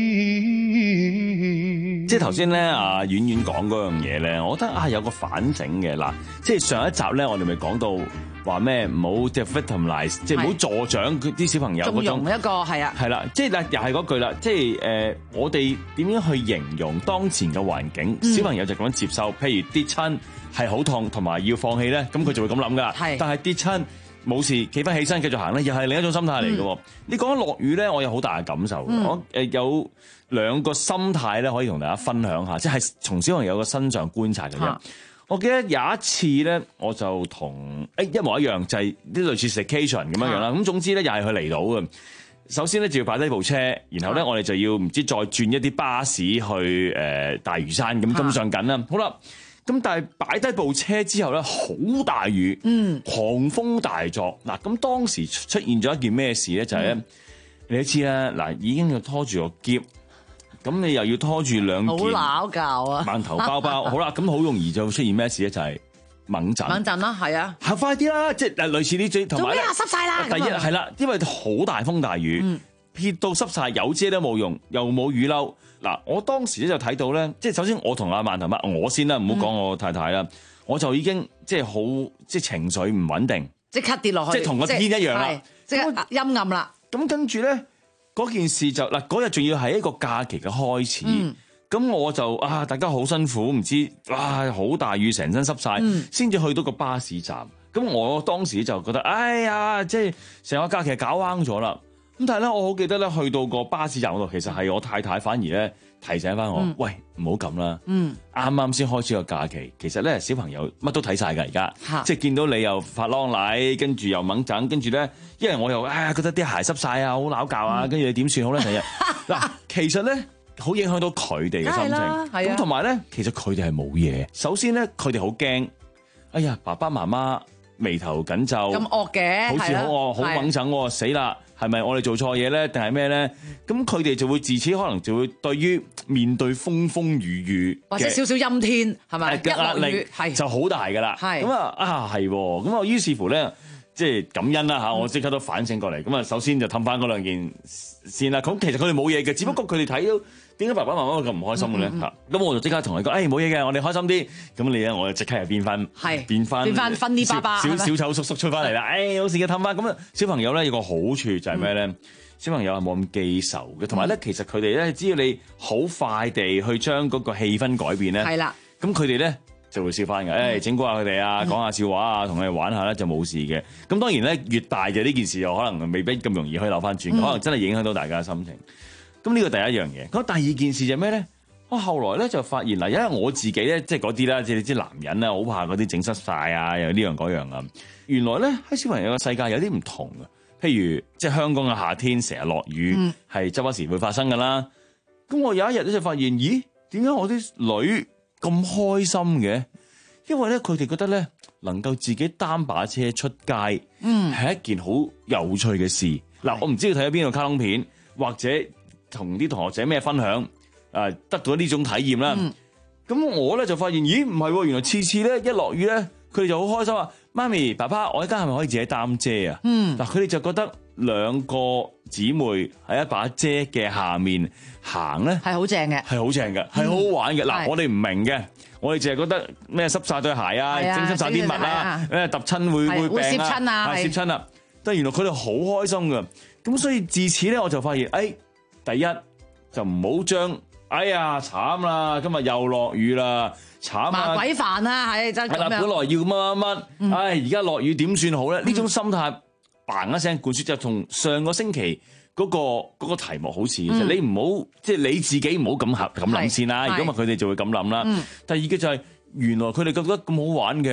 即係頭先咧，阿婉婉講嗰樣嘢咧，我覺得啊有個反省嘅嗱，即係上一集咧，我哋咪講到話咩唔好即係 victimize， 即係唔好助長佢啲小朋友嗰種縱容一個係啊， 係啦，即係嗱又係嗰句啦，即係誒、呃、我哋點樣去形容當前嘅環境，嗯、小朋友就咁樣接受，譬如跌親係好痛同埋要放棄咧，咁佢就會咁諗噶，但係跌親冇事企翻起身繼續行咧，又係另一種心態嚟嘅。嗯、你講緊落雨咧，我有好大嘅感受。嗯、我誒有兩個心態咧，可以同大家分享下，即係從小朋友嘅身上觀察嘅啫。啊、我記得有一次咧，我就同誒一模一樣，就係、是、啲類似 staycation 咁樣樣啦。咁、啊、總之咧，又係佢嚟到嘅。首先咧就要擺低部車，然後咧、啊、我哋就要唔知再轉一啲巴士去誒、呃、大嶼山咁跟上緊啦。啊、好啦。咁但係擺低部車之後咧，好大雨，嗯，狂風大作。嗱，咁當時出現咗一件咩事咧？就係、是、咧，嗯、你都知啦，嗱，已經要拖住個篋，咁你又要拖住兩件，好撈教啊， 饅頭包包，好啦，咁好容易就出現咩事咧？就係猛震， 猛震啦，係啊， 行快啲啦，即係嗱，類似呢啲，同埋咧， 濕晒啦， 第一係啦，因為好大風大雨， 嗯、 撇到濕晒，有遮都冇用，又冇雨褸。嗱，我當時咧就睇到咧，即係首先我同阿饅頭媽，我先啦，唔好講我太太啦，嗯、我就已經即係好即係情緒唔穩定， 即刻跌落去， 即係同個天一樣啦， 即係陰暗啦。 咁跟住咧，嗰件事就嗱嗰日仲要係一個假期嘅開始，咁、嗯、我就啊大家好辛苦，唔知哇好大雨，成身濕晒，先至、嗯、去到個巴士站。咁我當時就覺得，哎呀，即係成個假期搞彎咗啦。咁但係咧，我好記得咧，去到個巴士站嗰度，其實係我太太反而咧提醒翻我，嗯、喂，唔好咁啦。嗯，啱啱先開始個假期，其實咧小朋友乜都睇晒㗎，而家哈即係見到你又發啷禮，跟住又猛整，跟住咧，因為我又唉覺得啲鞋濕晒啊，好鬧教啊，跟住你點算好咧？成日嗱，其實咧好影響到佢哋嘅心情。咁同埋咧，其實佢哋係冇嘢。首先咧，佢哋好驚，哎呀，爸爸媽媽眉頭緊皺， 咁惡嘅， 好似好惡，好猛整喎，死啦！係咪我哋做錯嘢咧？定係咩咧？咁佢哋就會自此可能就會對於面對風風雨雨或者少少陰天係咪嘅壓力係就好大㗎啦。咁啊啊係咁啊，於是乎咧，即係感恩啦嚇！我即刻都反省過嚟。咁啊，首先就氹翻嗰兩件先啦。咁其實佢哋冇嘢嘅，只不過佢哋睇到點解爸爸媽媽會咁唔開心嘅咧嚇。咁我就即刻同佢講：誒冇嘢嘅，我哋開心啲。咁你咧，我就即刻又變翻變翻變翻分啲爸爸小小丑叔叔出翻嚟啦。誒冇事嘅，氹翻。咁啊，小朋友咧有個好處就係咩咧？小朋友係冇咁記仇嘅，同埋咧，其實佢哋咧只要你好快地去將嗰個氣氛改變咧，係啦。咁佢哋咧就會笑翻嘅。誒整蠱下佢哋啊，講下笑話啊，同佢哋玩下咧就冇事嘅。咁當然咧，越大嘅呢件事又可能未必咁容易可以扭翻轉，可能真係影響到大家嘅心情。咁呢個第一樣嘢。咁第二件事就係咩咧？我後來咧就發現嗱，因為我自己咧即係嗰啲啦，即係你知男人咧好怕嗰啲整濕晒啊，又呢樣嗰樣啊。原來咧喺小朋友嘅世界有啲唔同嘅。譬如即係香港嘅夏天成日落雨，係周不時會發生噶啦。咁我有一日咧就發現，咦？點解我啲女咁開心嘅？因為咧佢哋覺得咧能夠自己擔把車出街，嗯，係一件好有趣嘅事。嗱是，我唔知你睇咗邊個卡通片，或者同啲同學仔咩分享，誒得到呢種體驗啦。咁、嗯、我咧就發現，咦？唔係喎，原來次次咧一落雨咧，佢哋就好開心啊！媽咪、爸爸，我而家係咪可以自己擔遮啊？嗯，嗱，佢哋就覺得兩個姊妹喺一把遮嘅下面行咧，係好正嘅，係好正嘅，係好好玩嘅。嗱，我哋唔明嘅，我哋淨係覺得咩濕晒對鞋啊，整濕晒啲襪啊，誒揼親會會病啊，係攝親啊。但係原來佢哋好開心㗎，咁所以自此咧我就發現，誒，第一就唔好將，哎呀慘啦，今日又落雨啦。慘啊！ 麻鬼煩啊，係真係咁樣。係啦，本來要乜乜乜，嗯、唉，而家落雨點算好咧？呢、嗯、種心態嘭一聲灌輸，就同上個星期嗰、嗰個嗰、嗰個題目好似。嗯、你唔好即係你自己唔好咁合咁諗先啦。如果唔係佢哋就會咁諗啦。嗯、第二嘅就係、係、原來佢哋覺得咁好玩嘅，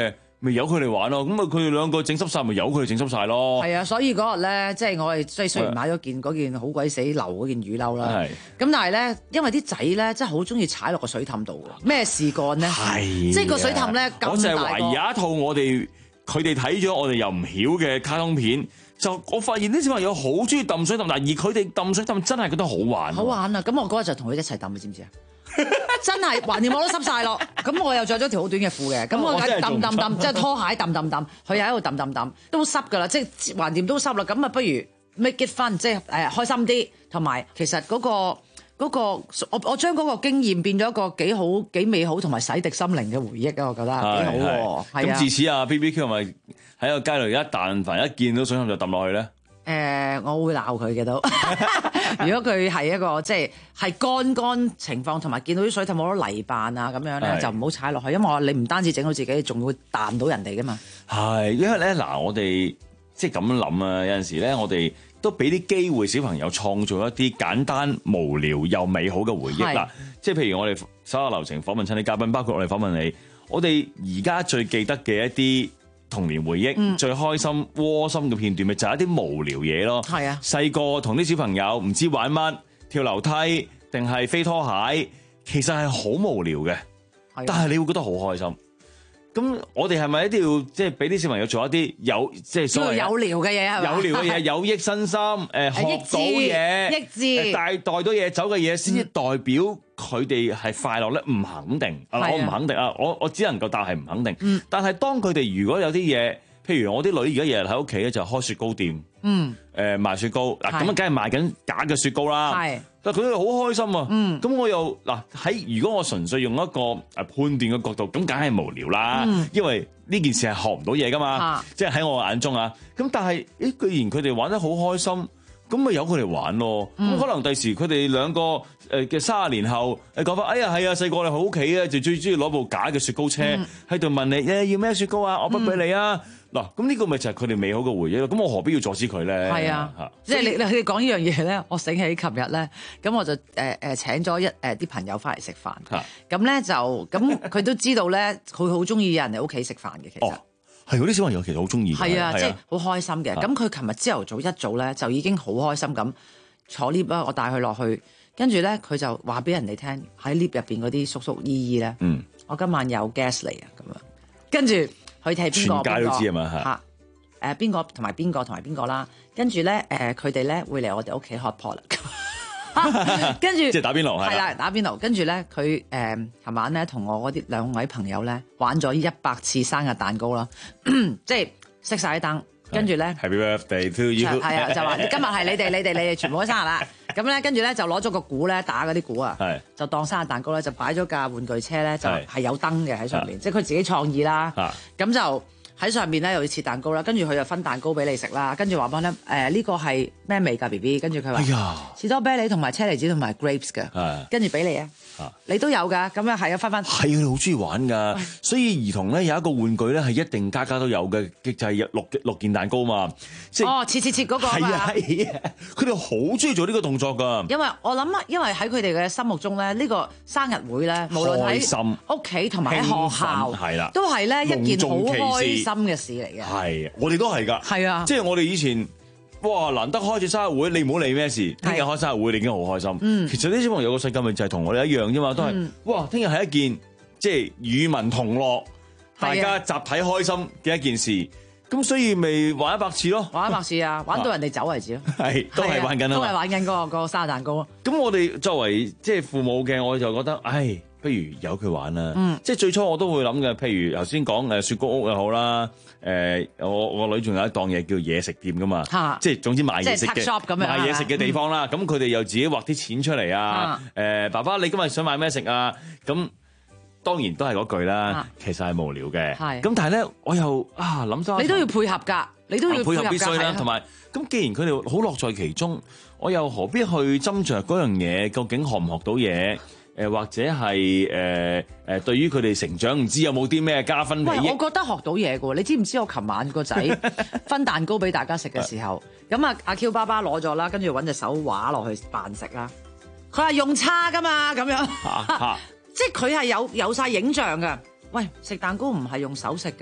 咪由佢哋玩咯。咁啊，佢哋兩個整濕晒，咪由佢哋整濕晒咯。 係啊，所以嗰日咧，即係我係雖雖然買咗件嗰件好鬼死流嗰件雨褸啦，咁但係咧，因為啲仔咧真係好中意踩落個水氹度喎。咩事幹咧？即係個水氹咧咁大個。我就係懷疑有一套我哋佢哋睇咗我哋又唔曉嘅卡通片。就我發現啲小朋友好中意揼水氹，但而佢哋揼水氹真係覺得好玩。好玩啊！咁我嗰日就同佢一齊揼，你知唔知啊？真係橫掂我都濕晒咯。咁我又着咗條好短嘅褲嘅，咁我梗係揼揼揼，即係拖鞋揼揼揼，佢又喺度揼揼揼，都濕㗎啦。即係橫掂都濕啦，咁啊不如 make it fun，即係誒開心啲，同埋其實嗰個。嗰、那個我我將嗰個經驗變咗一個幾好幾美好同埋洗滌心靈嘅回憶啊！我覺得幾好喎。係啊。咁自此啊 ，B B Q 係咪喺個街度一但凡一見到水氹就揼落去咧？誒、呃，我會鬧佢嘅都。如果佢係一個即係係乾乾情況，同埋見到啲水氹好多泥扮啊咁樣咧，就唔好踩落去，因為我你唔單止整到自己，仲會彈到人哋噶嘛。係，因為咧嗱，我哋即係咁諗啊，有陣時咧，我哋。都俾啲機會小朋友創造一啲簡單無聊又美好嘅回憶啦，即係譬如我哋所有流程訪問親啲嘉賓，包括我哋訪問你，我哋而家最記得嘅一啲童年回憶，嗯、最開心窩心嘅片段，咪就係一啲無聊嘢咯。係啊，細個同啲小朋友唔知玩乜，跳樓梯定係飛拖鞋，其實係好無聊嘅，但係你會覺得好開心。咁我哋係咪一定要即係俾啲小朋友做一啲有即係所謂有聊嘅嘢係咪？有聊嘅嘢有益身心，誒、呃、學到嘢，益智帶帶到嘢走嘅嘢，先至代表佢哋係快樂咧？唔肯定，嗯、我唔肯定啊！我我只能夠答係唔肯定。嗯、但係當佢哋如果有啲嘢，譬如我啲女而家日日喺屋企咧，就開雪糕店，嗯，誒、呃、賣雪糕，嗱咁啊，梗係賣緊假嘅雪糕啦。係。但佢哋好開心啊！咁、嗯、我又嗱喺如果我純粹用一個誒判斷嘅角度，咁梗係無聊啦，嗯、因為呢件事係學唔到嘢噶嘛，啊、即係喺我眼中啊。咁但係誒，既然佢哋玩得好開心，咁咪由佢哋玩咯。咁、嗯、可能第時佢哋兩個誒嘅三十年後，誒講翻，哎呀係啊，細個你喺屋企啊，就最中意攞部假嘅雪糕車喺度、嗯、問你誒要咩雪糕啊，我不俾你啊。嗱、嗯，咁呢個咪就係佢哋美好嘅回憶咯。咁我何必要阻止佢咧？係啊，即係你你哋講呢樣嘢咧，我醒起琴日咧，咁我就誒誒、呃、請咗一誒啲、呃、朋友翻嚟食飯，咁咧就咁佢都知道咧，佢好中意有人嚟屋企食飯嘅，其實係嗰啲小朋友其實好中意，係啊，即係好開心嘅。咁佢琴日朝頭早一早咧就已經好開心咁坐 lift 啦，我帶佢落去，跟住咧佢就話俾人哋聽喺 lift 入邊嗰啲叔叔姨姨咧，嗯，我今晚有 guest 嚟啊，咁樣跟住。佢哋係邊個？全街都知啊嘛嚇！誒邊個同埋邊個同埋邊個啦？跟住咧誒，佢哋咧會嚟我哋屋企 hot pot 啦。跟住即係打邊爐係啦，打邊爐。跟住咧，佢誒琴晚咧同我嗰啲兩位朋友咧玩咗一百次生日蛋糕啦，即係熄晒啲燈。跟住咧 ，Happy birthday to you！ 係啊，就話今日係你哋、你哋、你哋全部都生日啦。咁咧，跟住咧就攞咗個鼓咧打嗰啲鼓啊，就當生日蛋糕咧，就擺咗架玩具車咧，就係有燈嘅喺上面，即係佢自己創意啦。咁就喺上面咧又要切蛋糕啦，跟住佢就分蛋糕俾你食啦。跟住話翻咧，誒呢個係咩味㗎 B B？ 跟住佢話士多啤梨同埋車厘子同埋 grapes 嘅，跟住俾你啊。你都有㗎，咁樣係啊，分分係佢哋好中意玩㗎，所以兒童咧有一個玩具咧係一定家家都有嘅，就係六六件蛋糕嘛，即係哦切切切嗰個係啊係啊，佢哋好中意做呢個動作㗎。因為我諗啊，因為喺佢哋嘅心目中咧，呢個生日會咧，無論喺屋企同埋喺學校，係啦，都係咧一件好開心嘅事嚟嘅。係，我哋都係㗎。係啊，即係我哋以前。哇！難得開始生日會，你唔好理咩事。聽日開生日會，你已經好開心。嗯、其實啲小朋友個世界咪就係同我哋一樣啫嘛，都係、嗯、哇！聽日係一件即係與民同樂、大家集體開心嘅一件事。咁、啊、所以咪玩一百次咯，玩一百次啊！玩到人哋走為止咯。係都係玩緊啊！都係玩緊嗰、嗰個、嗰個生日蛋糕咯。咁我哋作為即係父母嘅，我就覺得，唉，不如由佢玩啦。嗯、即係最初我都會諗嘅，譬如頭先講誒雪糕屋又好啦。誒、呃，我我女仲有一檔嘢叫嘢食店噶嘛，啊、即係總之賣嘢食嘅賣嘢食嘅地方啦。咁佢哋又自己畫啲錢出嚟啊。誒、呃，爸爸你今日想買咩食啊？咁當然都係嗰句啦，啊、其實係無聊嘅。係咁，但係咧，我又啊諗翻，你都要配合㗎，你都要配合，配合必須啦。同埋咁，既然佢哋好樂在其中，我又何必去斟酌嗰樣嘢？究竟學唔學到嘢？誒或者係誒誒對於佢哋成長唔知有冇啲咩加分？喂，我覺得學到嘢嘅喎，你知唔知我琴晚個仔分蛋糕俾大家食嘅時候，咁啊阿 Q 爸爸攞咗啦，跟住揾隻手畫落去扮食啦。佢話用叉㗎嘛，咁樣，啊、即係佢係有有曬影像㗎。喂，食蛋糕唔係用手食㗎，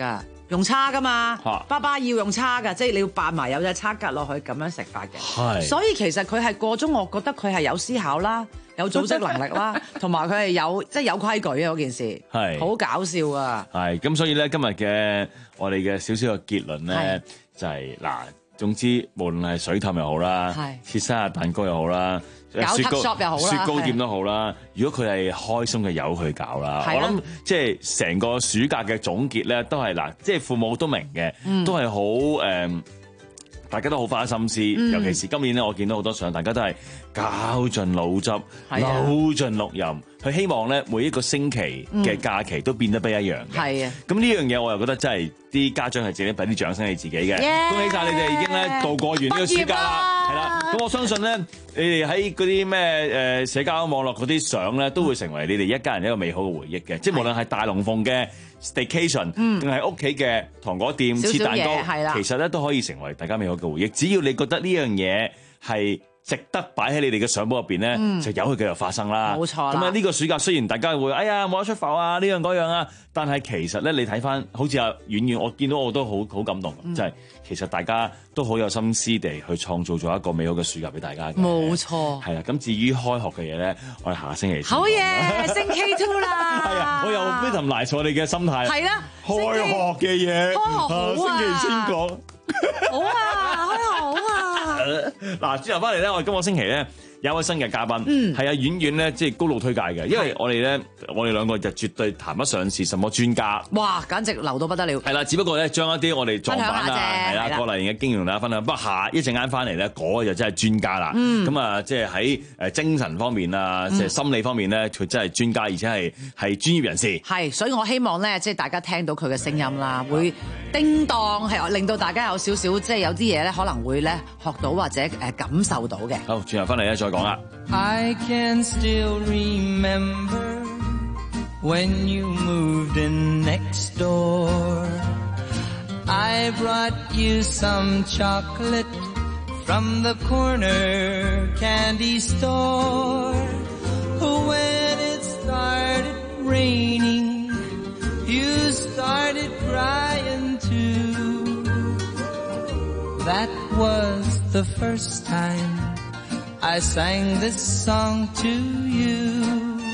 用叉噶嘛嚇， 爸爸要用叉㗎，即係你要扮埋有隻叉夾落去咁樣食法嘅。 係所以其實佢係個中，我覺得佢係有思考啦，有組織能力啦，同埋佢係有即係有規矩啊嗰件事， 係好搞笑啊！ 係咁，所以咧今日嘅我哋嘅少少嘅結論咧，就係嗱，總之無論係水氹又好啦，切生日蛋糕又好啦。 搞雪糕 shop 又好啦， 雪糕店都好啦。如果佢係開心嘅，由佢搞啦。 係啊我諗即係成個暑假嘅總結咧，都係嗱，即係父母都明嘅， 嗯都係好誒，大家都好花心思。 嗯尤其是今年咧，我見到好多相，大家都係絞盡腦汁、扭盡六壬，佢希望咧每一個星期嘅假期都變得不一樣嘅。 係啊， 咁呢樣嘢我又覺得真係啲家長係自己俾啲掌聲你自己嘅。 Yeah！ 恭喜晒你哋已經咧度過完呢個暑假啦，係啦。咁我相信咧，你哋喺嗰啲咩誒社交網絡嗰啲相咧，都會成為你哋一家人一個美好嘅回憶嘅。即係無論係大龍鳳嘅 staycation，定係屋企嘅糖果店少少切蛋糕， 嘢係啦其實咧都可以成為大家美好嘅回憶。只要你覺得呢樣嘢係值得擺喺你哋嘅相簿入邊咧， 嗯就由佢繼續發生啦。 冇錯啦咁啊，呢個暑假雖然大家會哎呀冇得出埠啊，呢樣嗰樣啊，但係其實咧，你睇翻好似阿婉婉，我見到我都好好感動， 嗯就係、其實大家都好有心思地去創造咗一個美好嘅暑假俾大家嘅。 冇錯。 係啦，咁至於開學嘅嘢咧，我哋下個星期先好嘢，升 K two 啦！ 係啊，我又非常賴錯你嘅心態。 係啦， 開學嘅嘢， 開學好啊下星期先講。 好啊，開學好啊！ 嗱，之後翻嚟咧，我哋今個星期咧有一位新嘅嘉賓， 嗯係阿婉婉咧，即係高度推介嘅，因為我哋咧，我哋兩個就絕對談不上是什麼專家。 哇，簡直流到不得了！ 係啦，只不過咧將一啲我哋撞板啊， 分享下啫係啦， 係啦過嚟嘅經驗同大家分享。不過下一陣間翻嚟咧，嗰個就真係專家啦。 嗯咁啊，即係喺誒精神方面啊，即係心理方面咧，佢真係專家，而且係係專業人士。 係，所以我希望咧，即係大家聽到佢嘅聲音啦，會叮當，係令到大家有少少，即係有啲嘢咧，可能會咧學到或者誒感受到嘅。 好，轉頭翻嚟咧再講啦。 I can still remember when you moved in next door. I brought you some chocolate from the corner candy store. When it started raining, you started crying too. That was the first time I sang this song to you.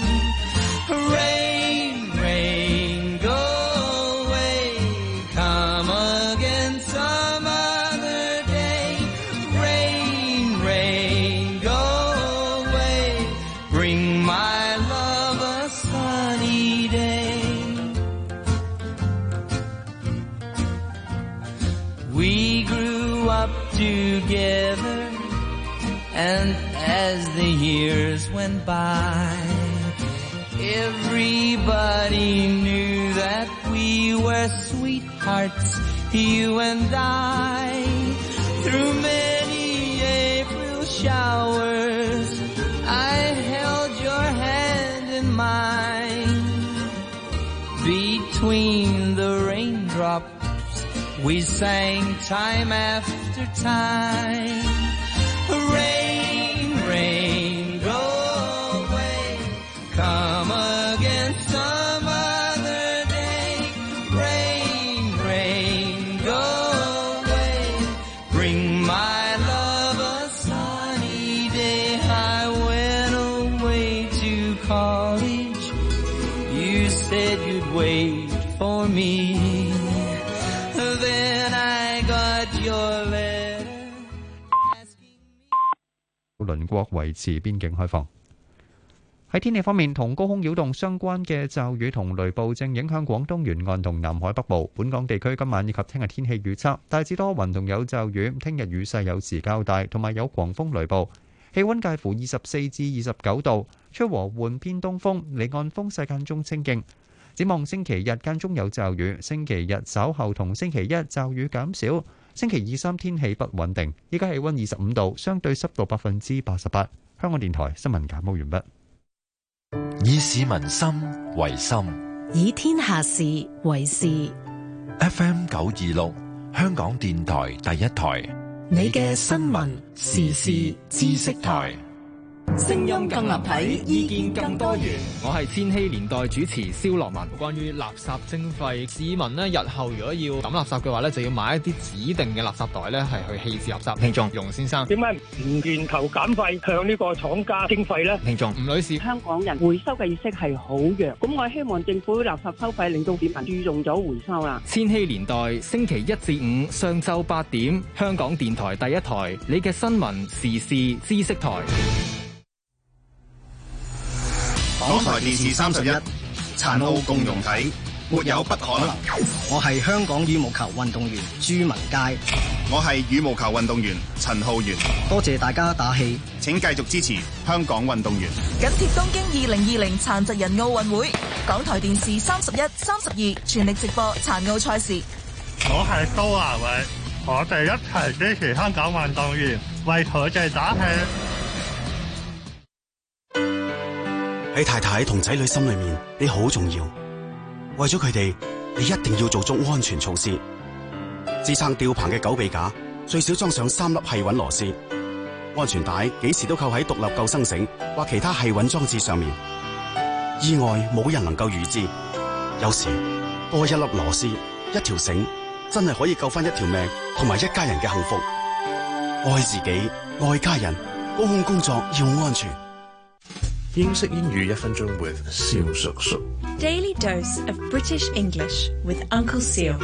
Rain, rain, go away, come again some other day. Rain, rain, go away, bring my love a sunny day. We grew up together, and as the years went by, everybody knew that we were sweethearts, you and I. Through many April showers, I held your hand in mine. Between the raindrops, we sang time after time. Rain, rain, go away, come again some other day. Rain, rain, go away, bring my love a sunny day. I went away to college, you said you'd wait for me. Then I got your letter. 鄰國維持邊境開放。喺天氣方面，同高空擾動相關嘅驟雨同雷暴正影響廣東沿岸同南海北部。本港地區今晚以及聽日天氣預測大致多雲同有驟雨，聽日雨勢有時較大，同埋有狂風雷暴。氣溫介乎二十四至二十九度，吹和緩偏東風，離岸風勢間中清勁。展望星期日間中有驟雨，星期日稍後同星期一驟雨減少。星期二三天氣不穩定，依家氣溫二十五度，相對濕度百分之八十八。香港電台新聞簡報完畢。 以市民心為心， 以天下事為事。 F M 九二六，香港電台第一台， 你嘅新聞時事知識台。 聲音更立體，意見更多元。 我係千禧年代主持蕭樂文。關於垃圾徵費，市民呢日後如果要抌垃圾嘅話呢，就要買一啲指定嘅垃圾袋呢，係去棄置垃圾。聽眾容先生， 點解唔源頭減費向呢個廠家徵費呢？ 聽眾吳女士， 香港人回收嘅意識係好弱，咁我希望政府垃圾收費令到市民注重咗回收啦。 千禧年代星期一至五上晝八點，香港電台第一台，你嘅新聞時事知識台。 港台電視三十一，殘奧共融體，沒有不可能。 我係香港羽毛球運動員朱文佳， 我係羽毛球運動員陳浩源。 多謝大家打氣， 請繼續支持香港運動員。 緊貼東京二零二零殘疾人奧運會，港台電視三十一、三十二全力直播殘奧賽事。 我係蘇華偉，我哋一齊支持香港運動員，為佢哋打氣。 喺太太同仔女心裏面，你好重要。為咗佢哋，你一定要做足安全措施。支撐吊棚嘅狗臂架最少裝上三粒繫穩螺絲。安全帶幾時都扣喺獨立救生繩或其他繫穩裝置上面。意外冇人能夠預知，有時多一粒螺絲、一條繩，真係可以救翻一條命同埋一家人嘅幸福。愛自己，愛家人，高空工作要安全。 英式英語一分鐘 with 蕭叔叔。 Daily dose of British English with Uncle Seal。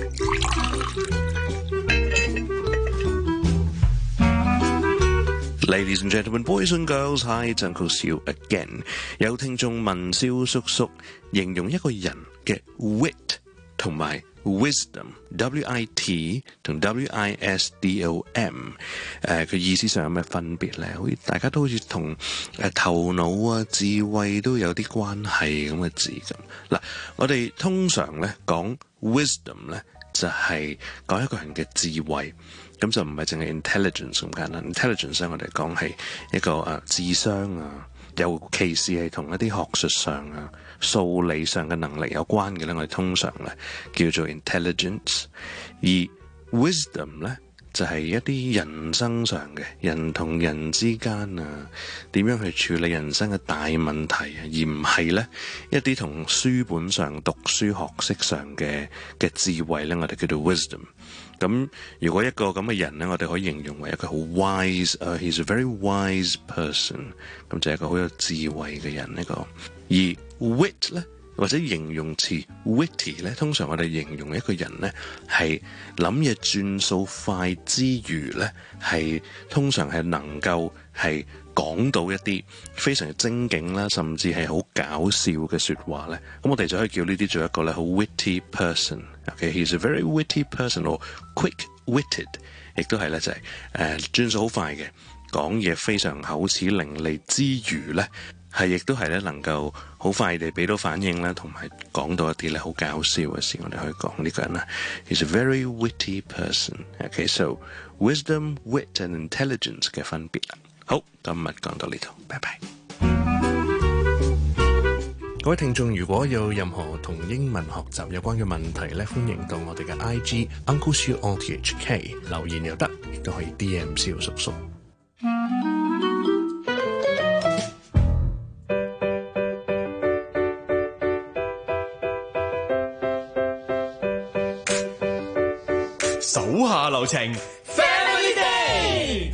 Ladies and gentlemen, boys and girls, hi, it's Uncle Seal again。有聽眾問蕭叔叔形容一個人嘅 wit 同埋Wisdom，W I T 同 W I S D O M， 誒佢意思上有咩分別咧？好似大家都好似同誒頭腦啊、智慧都有啲關係咁嘅字咁。嗱，我哋通常咧講 wisdom 咧就係講一個人嘅智慧，咁就唔係淨係 intelligence 咁簡單。intelligence 咧我哋講係一個誒智商啊，尤其是係同一啲學術上啊、數理上嘅能力有關嘅咧，我哋通常咧叫做 intelligence。而 wisdom 咧就係一啲人生上嘅人同人之間啊，點樣去處理人生嘅大問題啊，而唔係咧一啲同書本上讀書學識上嘅嘅智慧咧，我哋叫做 wisdom。咁如果一個咁嘅人咧，我哋可以形容為一個好 wise， uh, he's a very wise person， 咁就係一個好有智慧嘅人呢個。而 wit 咧或者形容詞 witty 咧，通常我哋形容一個人咧係諗嘢轉數快之餘咧，係通常係能夠係講到一啲非常精警啦，甚至係好搞笑嘅説話咧。咁我哋就可以叫呢啲做一個咧好 witty person。OK，he's a very witty person or quick-witted， 亦都係咧就係誒轉數好快嘅，講嘢非常口齒伶俐之餘咧，係亦都係咧能夠好快地俾到反應啦，同埋講到一啲咧好搞笑嘅事，我哋可以講呢個人啦。He's a very witty person。OK，so wisdom, wit and intelligence 嘅分別啦。好，今日講到呢度，拜拜。各位聽眾，如果有任何同英文學習有關嘅問題咧，歡迎到我哋嘅 I G Uncle Siu O T H K 留言又得，亦都可以 D M 蕭叔叔。 手下留情 ，Family Day。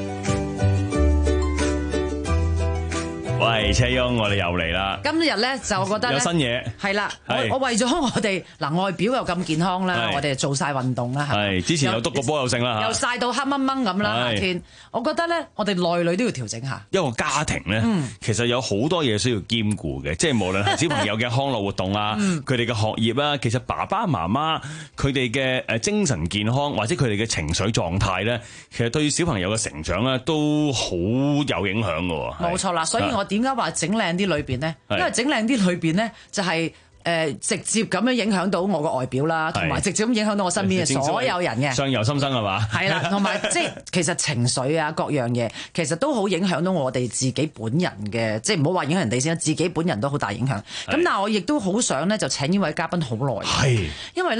喂，車翁，我哋又嚟啦！ 今日咧就我覺得有新嘢， 係啦，我我為咗我哋嗱外表又咁健康啦，我哋做晒運動啦， 係之前又篤個波又剩啦， 又曬到黑掹掹咁啦，夏天，我覺得咧我哋內裏都要調整下。 一個家庭咧，其實有好多嘢需要兼顧嘅，即係無論係小朋友嘅康樂活動啊，佢哋嘅學業啊，其實爸爸媽媽佢哋嘅誒精神健康或者佢哋嘅情緒狀態咧，其實對小朋友嘅成長咧都好有影響㗎。 冇錯啦，所以我點解話整靚啲裏邊咧？因為整靚啲裏邊咧，就係誒直接咁樣影響到我個外表啦，同埋直接咁影響到我身邊嘅所有人嘅。相由心生係嘛？ 係啦，同埋即係其實情緒啊各樣嘢，其實都好影響到我哋自己本人嘅，即係唔好話影響人哋先啦，自己本人都好大影響。咁但係我亦都好想咧，就請呢位嘉賓好耐。係，因為咧。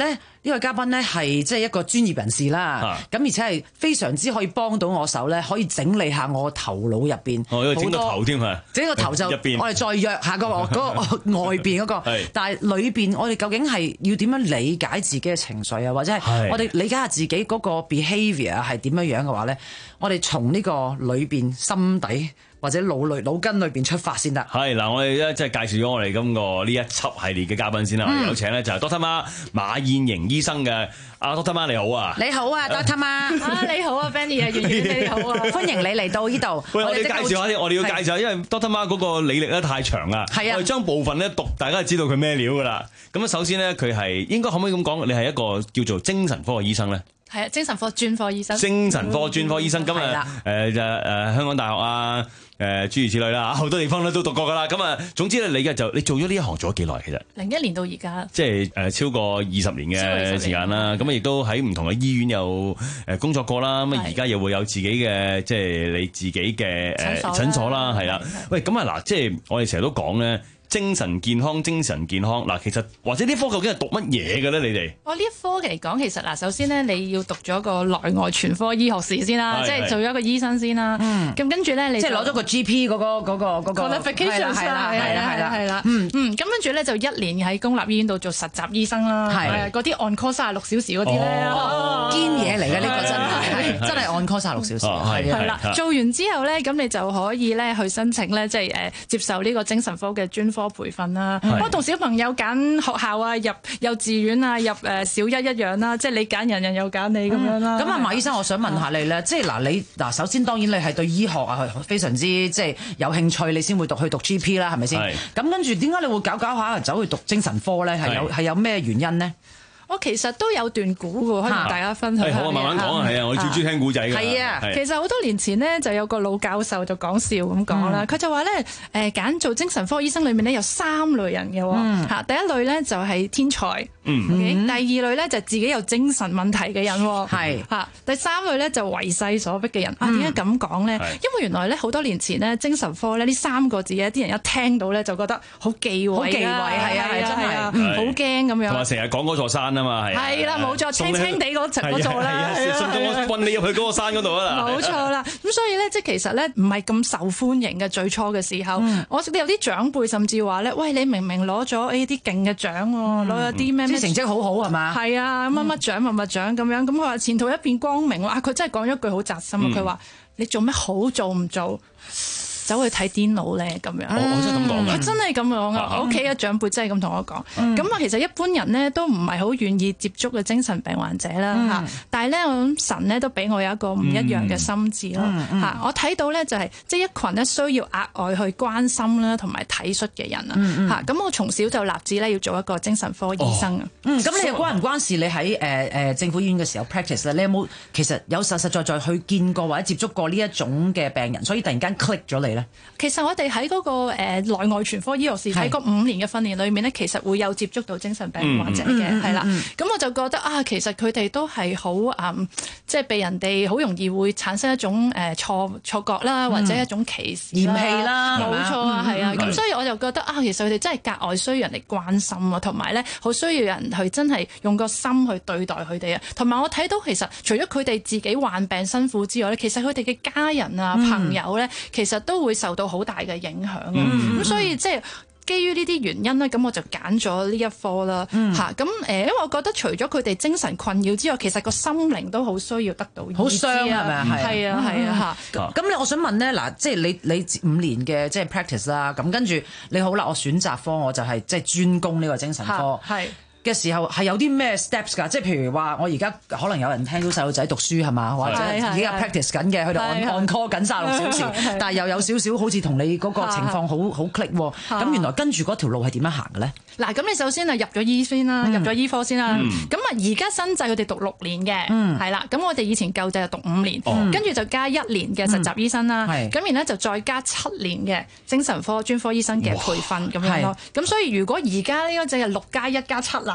呢個嘉賓咧係即係一個專業人士啦，咁而且係非常之可以幫到我手咧，可以整理下我頭腦入邊。 哦，因為整個頭添啊！ 整個頭就我哋再約下個嗰個外邊嗰個，但係裏邊我哋究竟係要點樣理解自己嘅情緒啊，或者係我哋理解下自己嗰個 behaviour 係點樣樣嘅話咧，我哋從呢個裏邊心底或者腦裏腦筋裏邊出發先得。 係嗱，我哋咧即係介紹咗我哋今個呢一輯系列嘅嘉賓先啦。嗯、有請咧就係 Doctor Ma 馬燕瑩醫生嘅。阿 Doctor Ma 你好啊！ 你好啊 Doctor Ma 啊你好啊 Benny 啊，圓圓你好啊！ 歡迎你嚟到呢度。 喂，我哋介紹下先，我哋要介紹下，因為 Doctor Ma 嗰個履歷咧太長啦。係啊，我哋將部分咧讀，大家就知道佢咩料噶啦。咁首先咧，佢係應該可唔可以咁講？你係一個叫做精神科嘅醫生咧？ 係啊，精神科專科醫生。精神科專科醫生，咁啊誒就誒香港大學啊。誒諸如此類啦，好多地方咧都讀過噶啦。咁啊，總之咧，你嘅就你做咗呢一行做咗幾耐？其實零一年到而家，即係誒超過二十年嘅時間啦。咁啊，亦都喺唔同嘅醫院有誒工作過啦。咁啊，而家又會有自己嘅即係你自己嘅誒診所啦，係啦。喂，咁啊嗱，即係我哋成日都講咧。精神健康，精神健康嗱，其實或者呢科究竟係讀乜嘢嘅咧？你哋我呢一科嚟講，其實嗱，首先咧你要讀咗個內外全科醫學士先啦，即係做咗一個醫生先啦。咁跟住咧，你即係攞咗個 G P 嗰個嗰個嗰個 qualification 係啦係啦係啦係啦。嗯嗯，咁跟住咧就一年喺公立醫院度做實習醫生啦。係嗰啲 on call 三十六小時嗰啲咧， 堅嘢嚟嘅呢個真係真係 on call 三十六小時。 係啦，做完之後咧，咁你就可以咧去申請咧，即係誒接受呢個精神科嘅專科培訓啦，我同小朋友揀學校啊，入幼稚園啊，入誒小一一樣啦，即係你揀人人又揀你咁樣啦。 咁啊，馬醫生，我想問下你咧，即係嗱，你嗱首先當然你係對醫學啊非常之即係有興趣，你先會讀去讀 G P 啦，係咪先？咁跟住點解你會搞搞下走去讀精神科咧？係有係有咩原因呢？ 我其實都有段古嘅，可以同大家分享。 好啊，慢慢講啊，係啊，我最中意聽古仔㗎。 係啊，其實好多年前呢，就有個老教授就講笑咁講啦，佢就話咧誒揀做精神科醫生裏面咧有三類人嘅喎嚇，第一類咧就係天才，第二類咧就自己有精神問題嘅人喎，係嚇，第三類咧就為勢所逼嘅人。啊，點解咁講咧？因為原來咧好多年前咧精神科咧呢三個字咧，啲人一聽到咧就覺得好忌諱，好忌諱，係啊係啊，真係好驚咁樣。 同埋成日講嗰座山啊嘛，係。 係啦，冇錯，青青地嗰嗰座啦， 順到我運你入去嗰個山嗰度啊！ 冇錯啦，咁所以咧，即係其實咧唔係咁受歡迎嘅最初嘅時候，我識有啲長輩甚至話咧，喂，你明明攞咗誒啲勁嘅獎喎，攞咗啲咩咩成績好好係嘛？ 係啊，乜乜獎乜乜獎咁樣，咁佢話前途一片光明喎，啊佢真係講咗句好扎心啊！佢話你做咩好做唔做？走去睇癲佬咧咁樣， 我真係咁講嘅， 佢真係咁講啊！我屋企嘅長輩真係咁同我講。咁啊，其實一般人咧都唔係好願意接觸嘅精神病患者啦嚇。但係咧，我諗神咧都俾我有一個唔一樣嘅心智咯嚇。我睇到咧就係即係一群咧需要額外去關心啦同埋體恤嘅人啊嚇。咁我從小就立志咧要做一個精神科醫生啊。 嗯，咁你又關唔關事？你喺誒誒政府醫院嘅時候 practice 咧，你有冇其實有實實在在去見過或者接觸過呢一種嘅病人，所以突然間 click 咗你？ 其實我哋喺嗰個誒內外全科醫學士喺嗰五年嘅訓練裏面咧，其實會有接觸到精神病患者嘅，係啦。咁我就覺得啊，其實佢哋都係好誒，即係被人哋好容易會產生一種誒錯錯覺啦，或者一種歧視、 嫌棄啦， 冇錯啊，係啊。咁所以我就覺得啊，其實佢哋真係格外需要人嚟關心啊，同埋咧好需要人去真係用個心去對待佢哋啊。同埋我睇到其實除咗佢哋自己患病辛苦之外咧，其實佢哋嘅家人啊、朋友咧，其實都會受到好大嘅影響啊！咁、嗯、所以即係基於呢啲原因咧，咁我就揀咗呢一科啦嚇。咁誒、嗯，因為我覺得除咗佢哋精神困擾之外，其實個心靈都好需要得到醫治。好傷係咪啊？係啊係啊嚇。 咁你、嗯、我想問咧嗱，即係你你五年嘅即係 practice 啦，咁跟住你好啦，我選擇科我就係即係專攻呢個精神科。係。嘅時候係有啲咩 steps 㗎？即係譬如話，我而家可能有人聽到細路仔讀書係嘛，或者而家 practice 緊嘅，佢哋 on on call 緊三十六小時，但係又有少少好似同你嗰個情況好好 click 喎。咁原來跟住嗰條路係點樣行嘅咧？ 嗱，咁你首先係入咗醫先啦，入咗醫科先啦。咁啊，而家新制佢哋讀六年嘅，係啦。咁我哋以前舊制就讀五年，跟住就加一年嘅實習醫生啦。咁然咧就再加七年嘅精神科專科醫生嘅培訓咁樣咯。咁所以如果而家呢個制係六加一加七啦。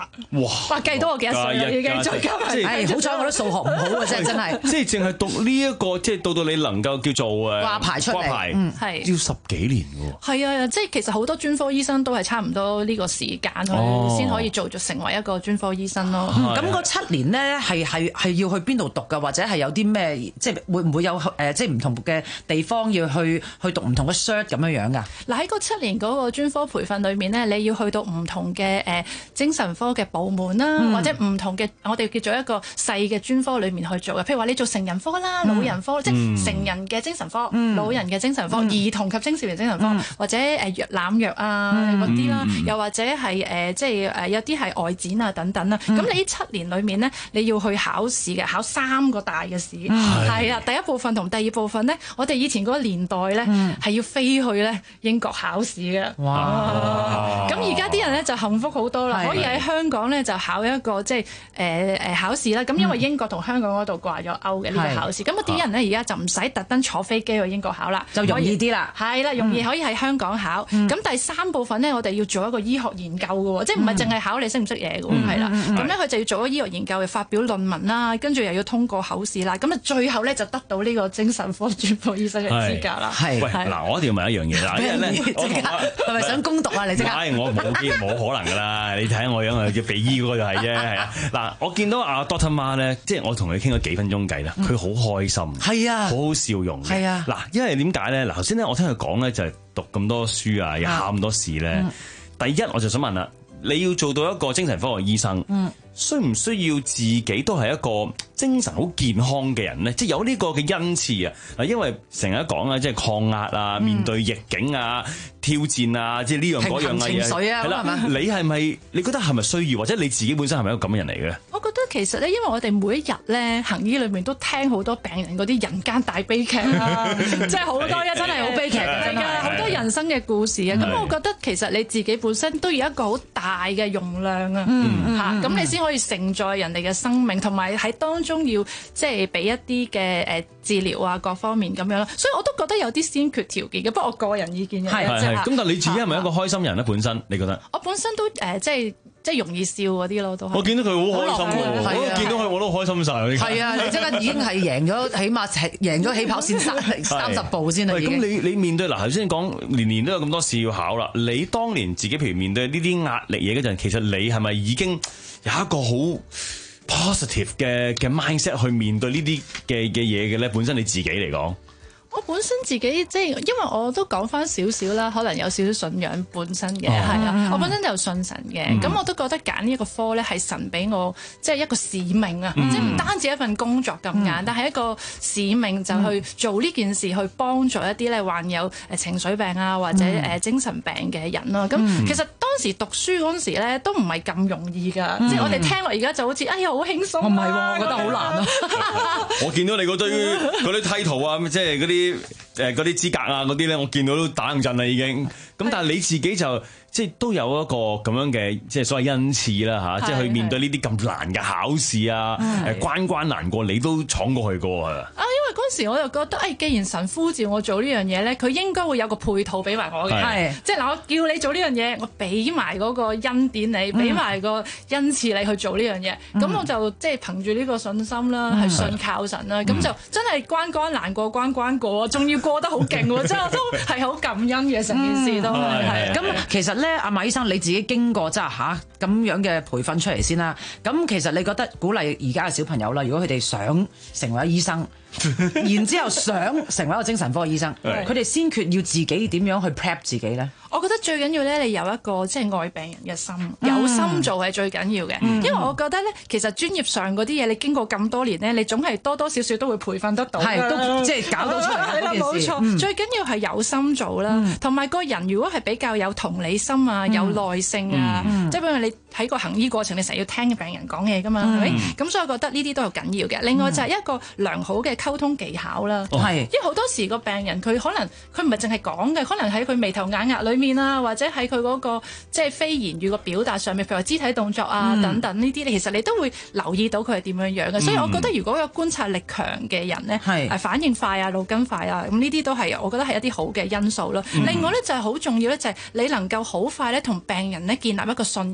啦。 哇！ 哇，計到我幾多歲啦已經，再加埋， 係好彩我啲數學唔好嘅啫，真係。 即係淨係讀呢一個，即係到到你能夠叫做誒掛牌出嚟， 掛牌係要十幾年喎。 係啊，即係其實好多專科醫生都係差唔多呢個時間去先可以做咗成為一個專科醫生咯。 咁嗰七年咧係係係要去邊度讀㗎？或者係有啲咩即係會唔會有誒即係唔同嘅地方要去去讀唔同嘅 cert 咁樣樣㗎？ 嗱，喺嗰七年嗰個專科培訓裏面咧，你要去到唔同嘅誒精神科嘅部門啦，嗯、或者唔同嘅我哋叫做一個細嘅專科裏面去做嘅。譬如話你做成人科啦、老人科，嗯、即係成人嘅精神科、嗯、老人嘅精神科、嗯、兒童及青少年精神科，嗯、或者誒藥濫藥啊嗰啲啦，又或者係誒即係誒有啲係外展啊等等啦。咁、嗯、你呢七年裏面咧，你要去考試嘅，考三個大嘅試，係啊、嗯，第一部分同第二部分咧，我哋以前嗰個年代咧係、嗯、要飛去咧英國考試嘅。哇！咁而家啲人咧就幸福好多啦，可以喺香港咧就考一個即係誒誒考試啦。咁因為英國同香港嗰度掛咗鈎嘅呢個考試，咁啲人咧而家就唔使特登坐飛機去英國考啦， 就容易啲啦。 係啦，容易可以喺香港考。咁、嗯、第三部分咧，我哋要做一個醫學研究嘅喎，即係唔係淨係考你識唔識嘢嘅喎，係啦。咁咧佢就要做咗醫學研究，又發表論文啦，跟住又要通過口試啦。咁啊最後咧就得到呢個精神科專科醫生嘅資格啦。 係喂，嗱，我一定要問一樣嘢啦，因為咧， 係咪想攻讀啊？你即刻？ 我冇啲冇可能㗎啦！你睇下我樣啊，要鼻醫嗰個就係啫，係啊。嗱，我見到阿 Doctor Ma 咧，即係我同佢傾咗幾分鐘偈啦，佢好開心，係啊，好好笑容嘅。係啊，嗱，因為點解咧？嗱，頭先咧我聽佢講咧，就係讀咁多書啊，又考咁多試咧。第一，我就想問啦，你要做到一個精神科嘅醫生，嗯，需唔需要自己都係一個精神好健康嘅人咧？即係有呢個嘅恩賜啊！嗱，因為成日講啦，即係抗壓啊，面對逆境啊。挑戰啊，即係呢樣嗰樣嘅嘢，係啦，你係咪？你覺得係咪需要，或者你自己本身係咪一個咁嘅人嚟嘅？ 我覺得其實咧，因為我哋每一日咧行醫裏面都聽好多病人嗰啲人間大悲劇啊，即係好多嘢真係好悲劇嘅，真係好多人生嘅故事啊。咁我覺得其實你自己本身都有一個好大嘅容量啊，嚇，咁你先可以承載人哋嘅生命，同埋喺當中要即係俾一啲嘅誒治療啊各方面咁樣咯。所以我都覺得有啲先決條件嘅，不過我個人意見嘅。 咁但係你自己係咪一個開心人咧？本身你覺得？ 我本身都誒、呃，即係即係容易笑嗰啲咯，都係。我見到佢好開心喎，我見到佢我都開心晒。 係啊，你即刻已經係贏咗，起碼贏咗起跑線三三十步先啦。 咁你你面對嗱頭先講年年都有咁多事要考啦，你當年自己譬如面對呢啲壓力嘢嗰陣，其實你係咪已經有一個好 positive 嘅嘅 mindset 去面對呢啲嘅嘅嘢嘅咧？本身你自己嚟講。 我本身自己即係，因為我都講翻少少啦，可能有少少信仰本身嘅，係啊、哦，我本身就信神嘅，咁、嗯、我都覺得揀呢一個科咧係神俾我，即係一個使命啊，嗯、即係唔單止一份工作咁簡單，但係一個使命就去做呢件事，去幫助一啲咧患有誒情緒病啊或者誒精神病嘅人咯。咁、嗯、其實當時讀書嗰陣時咧都唔係咁容易㗎，嗯、即係我哋聽落而家就好似哎呀好輕鬆、啊，唔係喎，我覺得好難啊。 我見到你嗰堆嗰啲 title 啊，即係嗰啲。啲誒嗰啲資格啊嗰啲咧，我見到都打硬震啦已經。咁但係你自己就即係都有一個咁樣嘅即係所謂恩賜啦嚇，即係去面對呢啲咁難嘅考試啊，誒關關難過你都闖過去過啊。啊，因為嗰時我就覺得誒，既然神呼召我做呢樣嘢咧，佢應該會有個配套俾埋我嘅，係即係嗱，我叫你做呢樣嘢，我俾埋嗰個恩典你，俾埋個恩賜你去做呢樣嘢。咁我就即係憑住呢個信心啦，係信靠神啦。咁就真係關關難過關關過，仲要過得好勁喎！真係我都係好感恩嘅成件事都係。咁其實咧，阿馬醫生你自己經過真係嚇咁樣嘅培訓出嚟先啦。咁其實你覺得鼓勵而家嘅小朋友啦，如果佢哋想成為醫生，然之後想成為一個精神科醫生，佢哋先決要自己點樣去 prep 自己咧？我覺得最緊要咧，你有一個即係愛病人嘅心，有心做係最緊要嘅。嗯、因為我覺得咧，其實專業上嗰啲嘢，你經過咁多年咧，你總係多多少少都會培訓得到，係都即係搞到出嚟嘅件事。冇錯，嗯、最緊要係有心做啦，同埋、嗯、個人如果係比較有同理心啊，嗯、有耐性啊，嗯、即係比如你喺個行醫過程，你成日要聽病人講嘢噶嘛，係咪、嗯？咁所以我覺得呢啲都係緊要嘅。另外就係一個良好嘅溝通技巧啦，係、哦，因為好多時個病人佢可能佢唔係淨係講嘅，可能喺佢眉頭眼額裏面啊，或者喺佢嗰個即係非言語個表達上面，譬如話肢體動作啊、嗯、等等呢啲，其實你都會留意到佢係點樣樣嘅。嗯、所以我覺得如果有觀察力強嘅人咧，係是反應快啊、腦筋快啊，咁呢啲都係我覺得係一啲好嘅因素咯。嗯、另外咧就係好重要咧，就係你能夠好快咧同病人咧建立一個信任嘅關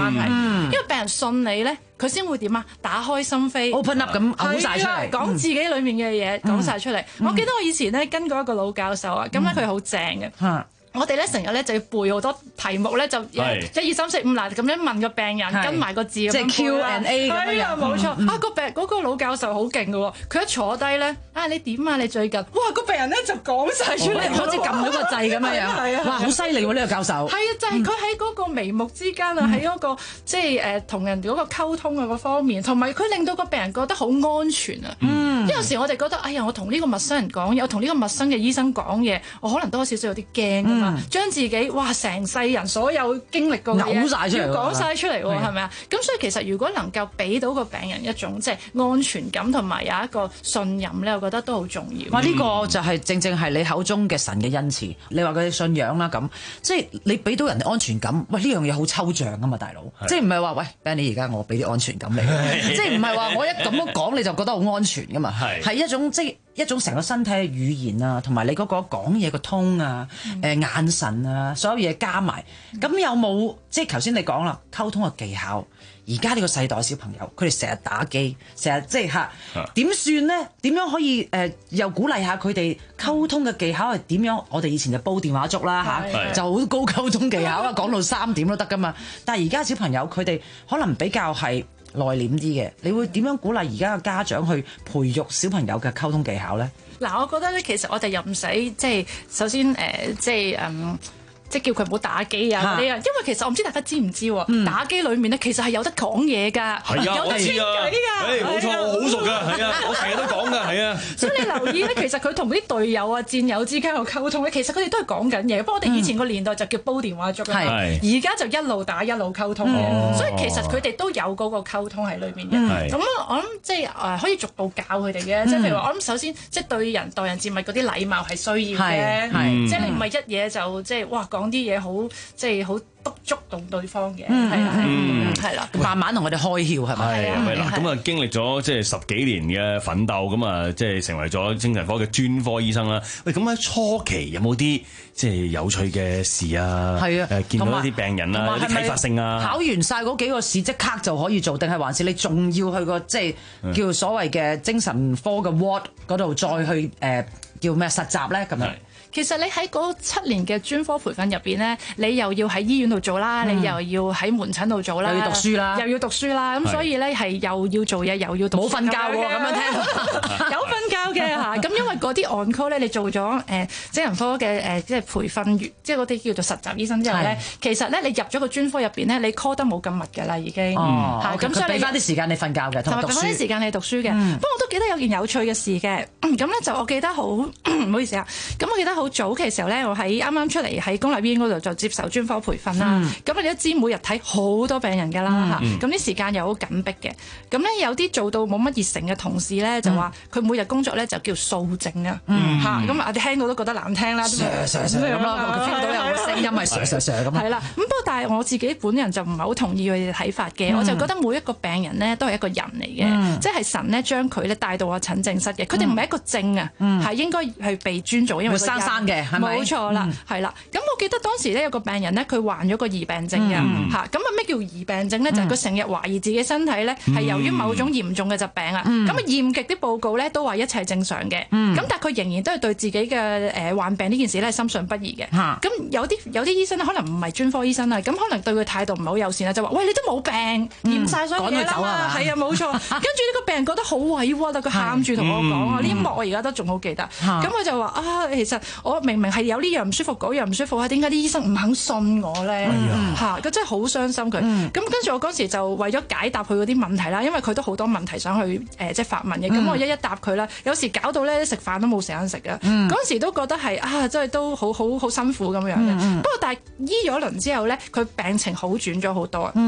關係， 嗯因為病人信你咧。佢先會點啊？打開心扉 ，open up 咁嘔晒出嚟， 講自己裡面嘅嘢講晒出嚟。 嗯、 我記得我以前咧跟過一個老教授啊，咁咧佢好正嘅。 嗯我哋咧成日咧就要背好多題目咧，就一二三四五嗱咁樣問個病人，跟埋個字咁樣背啦。 即係 Q and A 咁樣。 係啊，冇錯。啊個病嗰個老教授好勁嘅喎，佢一坐低咧，啊你點啊？你最近，哇個病人咧就講晒出嚟， 好似撳咗個掣咁樣樣。哇，好犀利喎呢個教授。係啊，就係佢喺嗰個眉目之間啊，喺嗰個即係誒同人哋嗰個溝通啊嗰方面，同埋佢令到個病人覺得好安全啊。因為有時我哋覺得，哎呀，我同呢個陌生人講嘢，我同呢個陌生嘅醫生講嘢，我可能多少少有啲驚㗎嘛，將自己。哇！成世人所有經歷過嘅嘢， 嘔晒出嚟， 要講晒出嚟喎，係咪啊？咁所以其實如果能夠俾到個病人一種即係安全感同埋有一個信任咧，我覺得都好重要。 哇！呢、呢個就係正正係你口中嘅神嘅恩賜。你話佢信仰啦，咁即係你俾到人哋安全感。喂，呢樣嘢好抽象噶嘛，大佬。即係唔係話喂 Benny 而家我俾啲安全感你，即係唔係話我一咁樣講你就覺得好安全噶嘛？係一種即係一種成個身體嘅語言啊，同埋你嗰個講嘢個 tone 啊、誒、呃、眼神啊。所有嘢加埋，咁有冇即係頭先你講啦，溝通嘅技巧？而家呢個世代小朋友，佢哋成日打機，成日即係嚇點算咧？點樣可以誒、呃、又鼓勵下佢哋溝通嘅技巧係點樣？我哋以前就煲電話粥啦嚇，就好高溝通技巧啊，講到三點都得噶嘛。但係而家小朋友佢哋可能比較係內斂啲嘅，你會點樣鼓勵而家嘅家長去培育小朋友嘅溝通技巧咧？ 嗱，我覺得咧，其實我哋又唔使即係首先誒、呃，即係嗯。即係叫佢唔好打機啊嗰啲啊，因為其實我唔知大家知唔知喎，嗯、打機裡面咧其實係有得講嘢㗎， 係啊， 有得傾偈㗎， 誒冇錯，我好熟㗎，係啊，我成日都講㗎，係啊。 所以你留意咧，其實佢同啲隊友啊、戰友之間嘅溝通咧，其實佢哋都係講緊嘢。不過我哋以前個年代就叫煲電話粥啊，而家就一路打一路溝通嘅，嗯、所以其實佢哋都有嗰個溝通喺裏面嘅。咁、嗯、我諗即係誒可以逐步教佢哋嘅，即係譬如話我諗首先即係對人待人接物嗰啲禮貌係需要嘅，即係你唔係一嘢就即係哇講啲嘢好。即係好督觸動對方嘅，係啦，係啦， 慢慢同我哋開竅係咪？ 係啦，咁啊經歷咗即係十幾年嘅奮鬥，咁啊即係成為咗精神科嘅專科醫生啦。喂，咁喺初期有冇啲即係有趣嘅事啊？係啊，誒見到一啲病人啊，有啲啟發性啊。 考完晒嗰幾個試即刻就可以做，定係還是你仲要去個即係叫所謂嘅精神科嘅 ward 嗰度再去誒叫咩實習咧咁樣？ 其實你喺嗰七年嘅專科培訓入邊咧，你又要喺醫院度做啦，嗯、你又要喺門診度做啦， 又要讀書啦， 又要讀書啦，咁所以咧係又要做嘢又要讀書。冇瞓覺喎，咁樣聽有瞓覺嘅嚇。咁因為嗰啲 on call 咧，你做咗誒、呃、精神科嘅誒、呃、即係培訓員，即係嗰啲叫做實習醫生之後咧，其實咧你入咗個專科入邊咧，你 call 得冇咁密㗎啦，已經嚇。咁、 哦嗯、 所以俾翻啲時間你瞓覺嘅，同埋俾翻啲時間你讀書嘅。嗯、不過我都記得有件有趣嘅事嘅，咁咧就我記得好唔好意思啊，咁我記得好早嘅時候咧。我喺啱啱出嚟喺公立醫院嗰度就接受專科培訓啦。咁、嗯、你都知每日睇好多病人㗎啦嚇，咁啲、嗯、時間又好緊迫嘅。咁咧有啲做到冇乜熱誠嘅同事咧，就話佢每日工作咧就叫掃症啊嚇。咁我哋聽到都覺得難聽啦， 咁咯，佢聽到有個聲音係唰唰唰咁。係啦，咁不過但係我自己本人就唔係好同意佢哋睇法嘅。嗯、我就覺得每一個病人咧都係一個人嚟嘅，嗯、即係神咧將佢咧帶到我診症室嘅。佢哋唔係一個症啊，係、嗯、應該係被尊重，因為生生嘅係咪？ 錯啦，係啦、嗯。咁我記得當時咧有個病人咧，佢患咗個疑病症嘅嚇。咁啊咩叫疑病症咧？就係佢成日懷疑自己身體咧係由於某種嚴重嘅疾病啊。咁啊、嗯、驗極啲報告咧都話一切正常嘅。咁、嗯、但係佢仍然都係對自己嘅誒患病呢件事咧深信不疑嘅。咁、嗯、有啲有啲醫生可能唔係專科醫生啊，咁可能對佢態度唔係好友善啊，就話喂，你都冇病，驗晒所有嘢啦嘛。係啊，冇錯。跟住呢個病人覺得好委屈啊，佢喊住同我講啊，呢一幕我而家都仲好記得。咁佢就話啊，其實我明明係有呢樣唔舒服，嗰樣唔舒服啊，點解啲醫生唔肯信我咧？嚇，佢真係好傷心佢。咁跟住我嗰時就為咗解答佢嗰啲問題啦，因為佢都好多問題想去誒即係發問嘅。咁我一一答佢啦，有時搞到咧食飯都冇時間食啊。嗰時都覺得係啊，真係都好好好辛苦咁樣嘅。不過但係醫咗輪之後咧，佢病情好轉咗好多。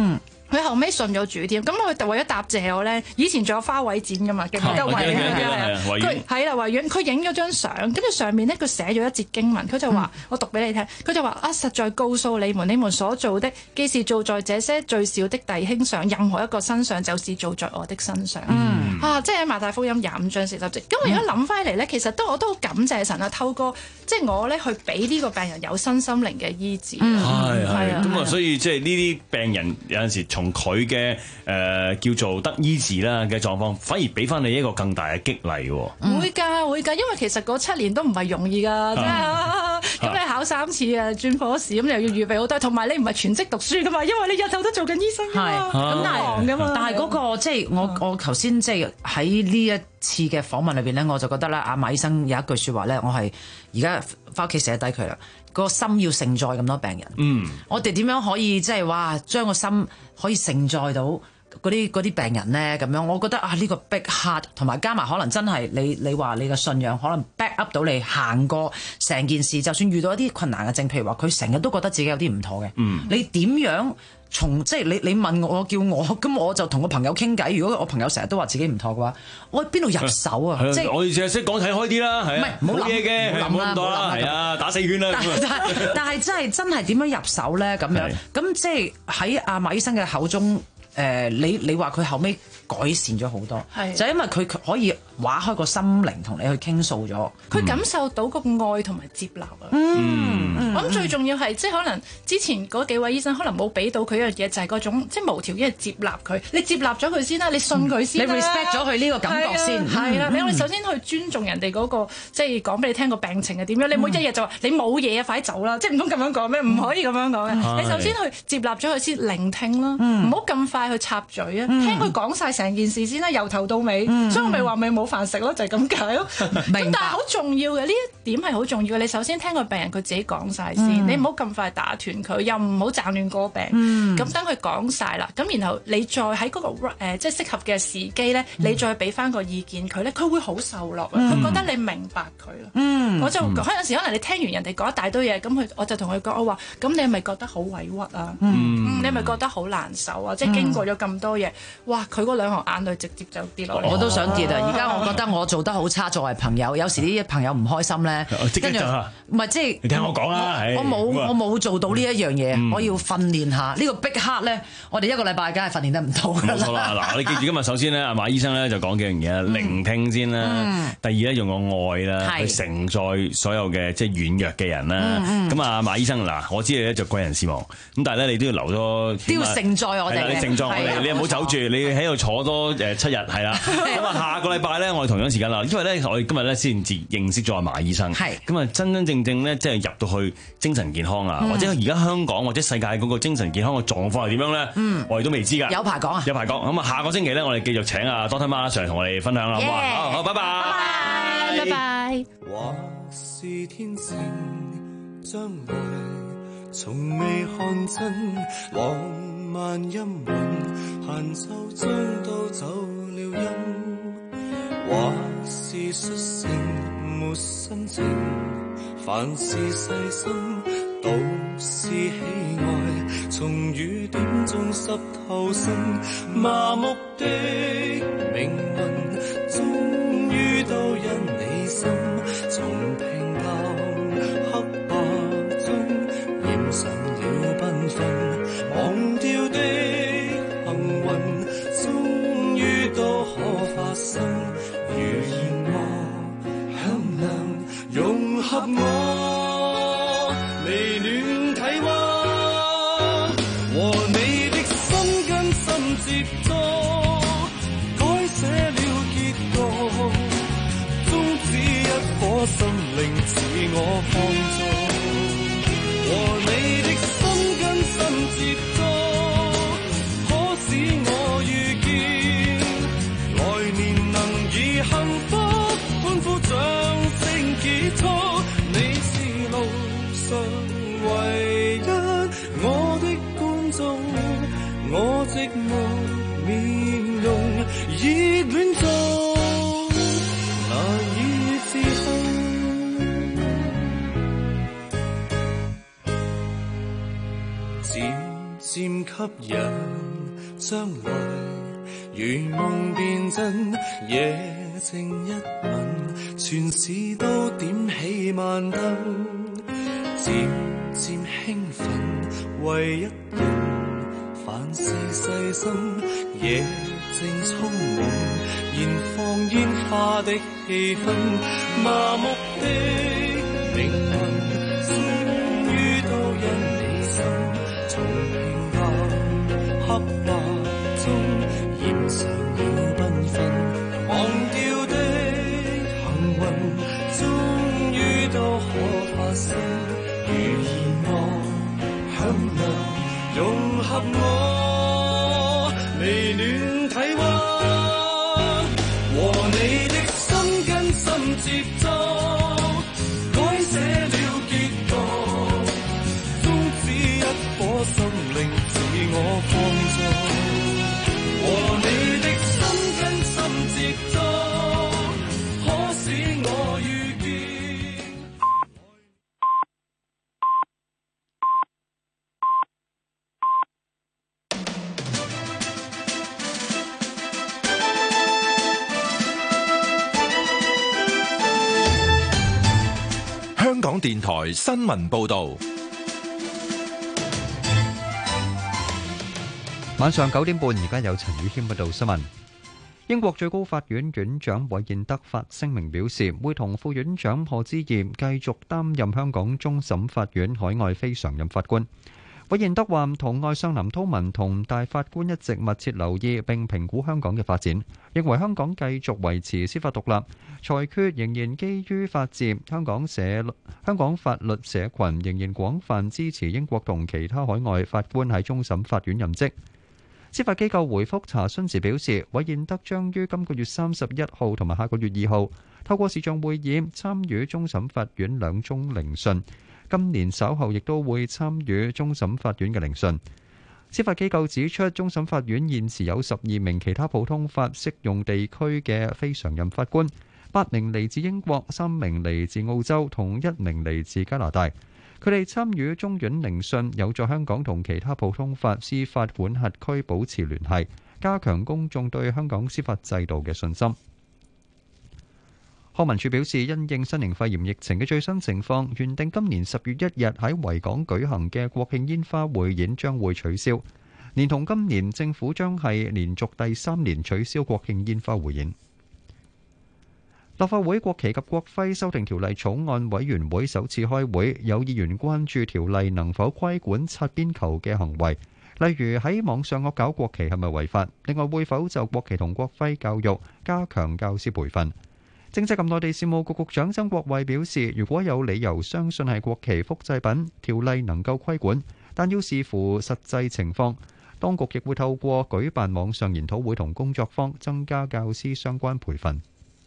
佢後尾信咗主添，咁佢為咗答謝我咧，以前仲有花卉展噶嘛，記唔記得維園啊？佢係啦，維園，佢影咗張相，跟住上面咧佢寫咗一節經文，佢就話：嗯、我讀俾你聽，佢就話啊，實在告訴你們，你們所做的，既是做在這些最小的弟兄上，任何一個身上，就是做在我的身上。嗯、啊，即係喺馬太福音廿五章四十節。咁我而家諗翻嚟咧，其實都我都好感謝神啊，透過即係我咧去俾呢個病人有身心靈嘅醫治。 係係咁啊，所以即係呢啲病人有陣時從佢嘅誒叫做得醫治啦嘅狀況，反而俾翻你一個更大嘅激勵喎。 嗯、會㗎會㗎，因為其實嗰七年都唔係容易㗎，真係咁你考三次啊專科試，咁你又要預備好多，同埋你唔係全職讀書㗎嘛，因為你日頭都做緊醫生㗎嘛，咁但係忙㗎嘛。 但係嗰個即係我我頭先即係喺呢一次嘅訪問裏邊咧，我就覺得咧，阿馬醫生有一句説話咧，我係而家翻屋企寫低佢啦。個心要承載咁多病人，嗯，我哋點樣可以即係話將個心可以承載到嗰啲嗰啲病人咧？咁樣我覺得啊，呢、呢個 big heart 同埋加埋可能真係你你話你嘅信仰可能 back up 到你行過成件事，就算遇到一啲困難嘅症，譬如話佢成日都覺得自己有啲唔妥嘅，嗯，你點樣？從即係你你問我叫我咁我就同個朋友傾偈。如果我朋友成日都話自己唔妥嘅話，我喺邊度入手啊？即係我哋淨係識講睇開啲啦，係唔係冇嘢嘅，冇諗啦，冇諗係啊，打死圈啦。 但但係真係真係點樣入手咧？咁樣咁即係喺阿馬醫生嘅口中，誒、呃、你你話佢後尾改善咗好多，就係因為佢可以畫開個心靈同你去傾訴咗， 佢感受到個愛同埋接納啊。嗯，我諗最重要係即係可能之前嗰幾位醫生可能冇俾到佢一樣嘢，就係嗰種即係無條件接納佢。你接納咗佢先啦，你信佢先啦， 你 respect 咗佢呢個感覺先。 係啦，你我哋首先去尊重人哋嗰個即係講俾你聽個病情係點樣。你唔好一日就話你冇嘢啊，快啲走啦！即係唔通咁樣講咩？唔可以咁樣講嘅。你首先去接納咗佢先，聆聽啦，唔好咁快去插嘴啊，聽佢講晒成件事先啦，由頭到尾。所以我咪話咪冇飯食咯，就係咁解咯。咁但係好重要嘅呢一點係好重要嘅。你首先聽個病人佢自己講晒先，你唔好咁快打斷佢，又唔好斬亂個病。咁等佢講晒啦，咁然後你再喺嗰個誒即係適合嘅時機咧，你再俾翻個意見佢咧，佢會好受落啊，佢覺得你明白佢啦。我就可能有時可能你聽完人哋講一大堆嘢，咁佢我就同佢講，我話咁你係咪覺得好委屈啊？你係咪覺得好難受啊？即係經過咗咁多嘢，哇！佢嗰兩行眼淚直接就跌落嚟。 我都想跌啊！而家我覺得我做得好差，作為朋友，有時啲朋友唔開心咧，跟住唔係即係你聽我講啦， 我冇我冇做到呢一樣嘢，我要訓練下呢個逼黑咧。我哋一個禮拜梗係訓練得唔到㗎啦。 冇錯啦，嗱，你記住今日首先咧，阿馬醫生咧就講幾樣嘢，聆聽先啦。第二咧用個愛啦，去承載所有嘅即係軟弱嘅人啦。咁啊，馬醫生嗱，我知你咧就貴人事忙，咁但係咧你都要留多都要承載我哋， 你承載我哋，你又唔好走住，你喺度坐多誒七日係啦。咁啊，下個禮拜咧，我哋同樣時間啦，因為咧我哋今日咧先至認識咗阿馬醫生，咁啊真真正正咧即係入到去精神健康啊，或者而家香港或者世界嗰個精神健康嘅狀況係點樣咧？嗯，我哋都未知㗎。 有排講啊！ 有排講。咁啊，下個星期咧，我哋繼續請阿 Doctor Ma 上嚟同我哋分享啦，好唔好？好，好，拜拜， 拜拜。 或是天性，將來從未看真，浪漫陰魂，閒奏將到走了音。或是率性，沒心情，凡事細心，都是喜愛，從雨點中濕透身，麻木的命運，終於都因你心，從平淡黑白中染上了繽紛，忘掉的幸運，終於都可發生，如煙霧響亮融合我微暖體溫，和你的心跟心接觸，改寫了結局，終止一顆心靈自我放縱，和你的心跟心接觸，可使我遇見來年能以幸福歡呼掌聲結束，你是路上唯一我的觀眾，我寂寞面容熱戀中難以自控，漸漸吸引將來，如夢變真，夜靜一吻，全市都點起晚燈，漸漸興奮，為一人凡事細心，夜靜充滿燃放煙花的氣氛，麻木的靈魂終於都因你心，從平淡黑白中染上了繽紛，忘掉的幸運終於都可發生，如燃樂響亮融合我微暖體溫，和你的心跟心接觸，改寫了結局，終止一顆心靈自我放縱，和你的心跟心接觸，可使我遇見。 香港電台新聞報導， 晚上九點半，而家有陳宇謙報道新聞。英國最高法院院長韋彥德發聲明表示，會同副院長賀知義繼續擔任香港終審法院海外非常任法官。韋彥德話，同外相林濤文同大法官一直密切留意並評估香港嘅發展，認為香港繼續維持司法獨立，裁決仍然基於法治。香港社香港法律社群仍然廣泛支持英國同其他海外法官喺終審法院任職。司法機構回覆查詢時表示，韋彥德將於今個月三十一號同埋下個月二號透過視像會議參與終審法院兩宗聆訊。今年稍後亦都會參與終審法院嘅聆訊。司法機構指出，終審法院現時有十二名其他普通法適用地區嘅非常任法官，八名嚟自英國，三名嚟自澳洲，同一名嚟自加拿大。佢哋參與中院聆訊，有助香港同其他普通法司法管轄區保持聯繫，加強公眾對香港司法制度嘅信心。康文署表示，因應新型肺炎疫情嘅最新情況，原定今年十月一日喺維港舉行嘅國慶煙花匯演將會取消，連同今年政府將係連續第三年取消國慶煙花匯演。立法會國旗及國徽修訂條例草案委員會首次開會，有議員關注條例能否規管擦邊球嘅行為，例如喺網上惡搞國旗係咪違法？另外，會否就國旗同國徽教育加強教師培訓？政制及內地事務局局長曾國衛表示，如果有理由相信係國旗複製品，條例能夠規管，但要視乎實際情況。當局亦會透過舉辦網上研討會同工作坊，增加教師相關培訓。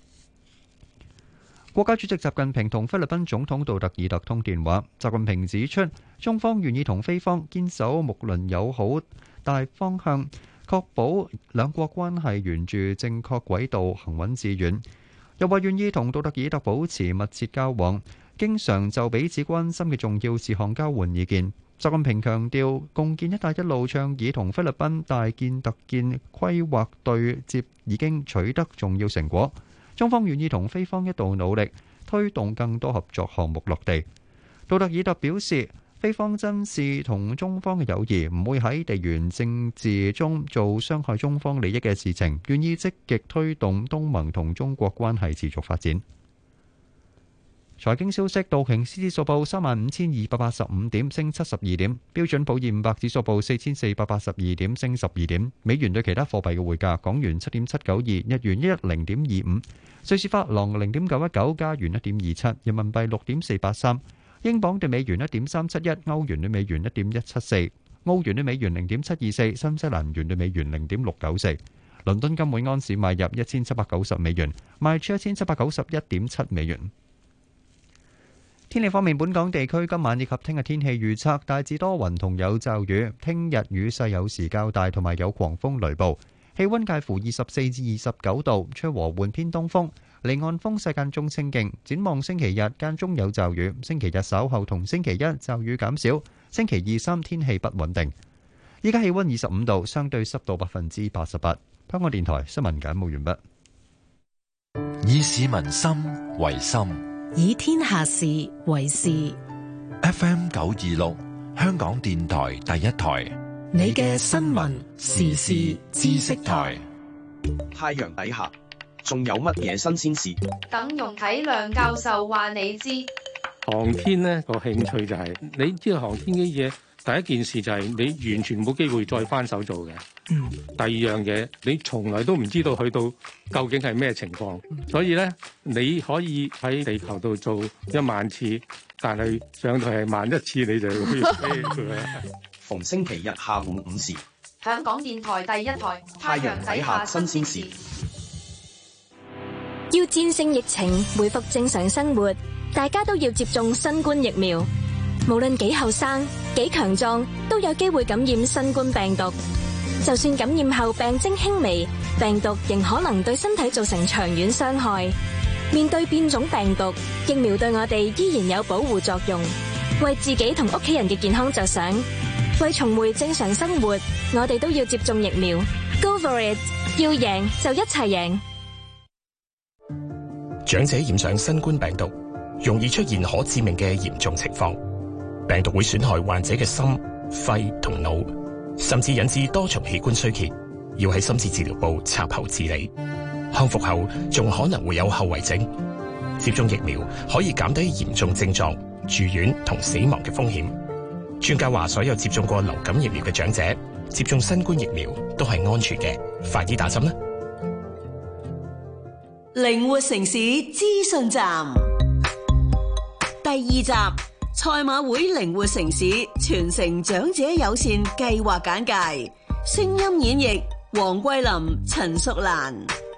國家主席習近平同菲律賓總統杜特爾特通電話。習近平指出，中方願意同菲方堅守睦鄰友好大方向，確保兩國關係沿住正確軌道行穩致遠。又話願意同杜特爾特保持密切交往，經常就彼此關心嘅重要事項交換意見。習近平強調，共建「一帶一路」倡議同菲律賓大建特建規劃對接已經取得重要成果。中方願意同菲方一道努力，推動更多合作項目落地。杜特爾特表示，菲方珍視同中方嘅友誼，唔會喺地緣政治中做傷害中方利益嘅事情，願意積極推動東盟同中國關係持續發展。財經消息，道瓊斯指數報三萬五千二百八十五點，升七十二點；標準普爾五百指數報四千四百八十二點，升十二點。美元對其他貨幣嘅匯價：港元七點七九二，日元一一零點二五，瑞士法郎零點九一九，加元一點二七，人民幣六點四八三，英鎊對美元一點三七一，歐元對美元一點一七四，澳元對美元零點七二四，新西蘭元對美元零點六九四。倫敦金每安士買入一千七百九十美元，賣出一千七百九十一點七美元。天氣方面，本港地區今晚以及聽日天氣預測大致多雲同有驟雨，聽日雨勢有時較大，同埋有狂風雷暴。氣溫介乎二十四至二十九度，吹和緩偏東風，離岸風勢間中清勁。展望星期日間中有驟雨，星期日稍後同星期一驟雨減少，星期二三天氣不穩定。 依家氣溫二十五度，相對濕度百分之八十八。香港電台新聞簡報完畢。 以市民心為心， 以天下事為事。 F M 九二六，香港電台第一台， 你嘅新聞時事知識台。 太陽底下仲有乜嘢新鮮事？ 等容啟亮教授話你知。 航天呢個興趣就係、是、你知道航天嘅嘢，第一件事就係你完全冇機會再翻手做嘅。嗯。第二樣嘢，你從來都唔知道去到究竟係咩情況，所以咧你可以喺地球度做一萬次，但係上到係萬一次你就會飛㗎啦。 逢星期日下午五時， 香港電台第一台太陽底下新鮮事。 要戰勝疫情，恢復正常生活，大家都要接種新冠疫苗。無論幾後生、幾強壯，都有機會感染新冠病毒。就算感染後病徵輕微，病毒仍可能對身體造成長遠傷害。面對變種病毒，疫苗對我哋依然有保護作用。為自己同屋企人嘅健康着想，為重回正常生活，我哋都要接種疫苗。Go for it！ 要贏就一齊贏。 長者染上新冠病毒，容易出現可致命嘅嚴重情況。病毒會損害患者嘅心、肺同腦，甚至引致多重器官衰竭，要喺深切治療部插喉治理。康復後仲可能會有後遺症。接種疫苗可以減低嚴重症狀、住院同死亡嘅風險。專家話，所有接種過流感疫苗嘅長者接種新冠疫苗都係安全嘅，快啲打針啦！ 靈活城市資訊站第二集，賽馬會靈活城市全城長者友善計劃簡介，聲音演繹黃桂林、陳淑蘭。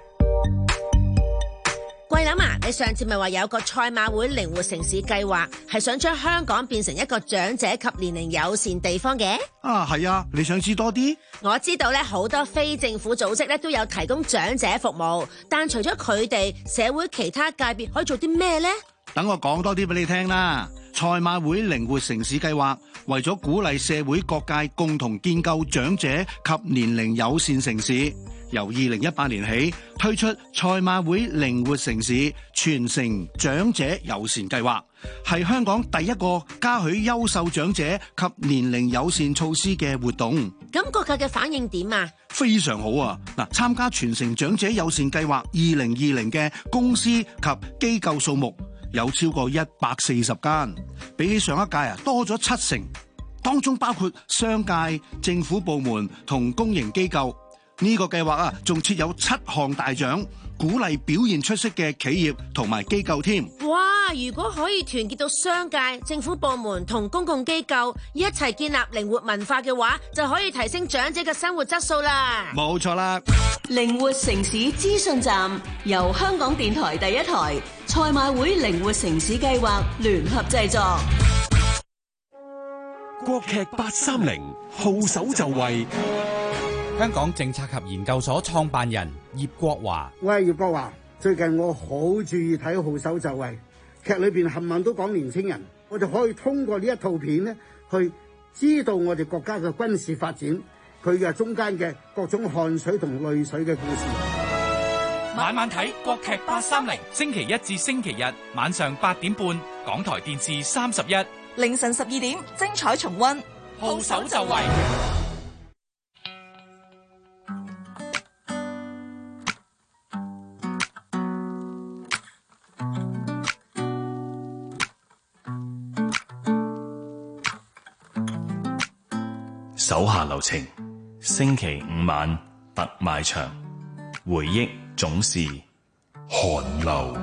桂林啊，你上次咪話有個賽馬會靈活城市計劃，係想將香港變成一個長者及年齡友善地方嘅？ 啊，係啊，你想知多啲？ 我知道咧，好多非政府組織咧都有提供長者服務，但除咗佢哋，社會其他界別可以做啲咩呢？ 等我講多啲俾你聽啦。賽馬會靈活城市計劃為咗鼓勵社會各界共同建構長者及年齡友善城市，由二零一八年起推出賽馬會靈活城市全城長者友善計劃，係香港第一個嘉許優秀長者及年齡友善措施嘅活動。 咁各界嘅反應點啊？ 非常好啊！嗱，參加全城長者友善計劃二零二零嘅公司及機構數目有超過一百四十間，比起上一屆啊多咗七成。當中包括商界、政府部門同公營機構。呢個計劃啊，仲設有七項大獎，鼓勵表現出色嘅企業同埋機構添。 哇！如果可以團結到商界、政府部門同公共機構一齊建立靈活文化嘅話，就可以提升長者嘅生活質素啦。 冇錯啦！ 靈活城市資訊站由香港電台第一台、賽馬會靈活城市計劃聯合製作。 國劇八三零，號手就位。 香港政策及研究所創辦人葉國華， 我係葉國華。最近我好注意睇《號手就位》，劇裏邊冚唪唥都講年青人，我就可以通過呢一套片咧，去知道我哋國家嘅軍事發展，佢嘅中間嘅各種汗水同淚水嘅故事。 晚晚睇國劇八三零，星期一至星期日晚上八點半，港台電視三十一， 凌晨十二點精彩重溫。 號手就位。 手下留情，星期五晚特賣場，回憶總是寒流。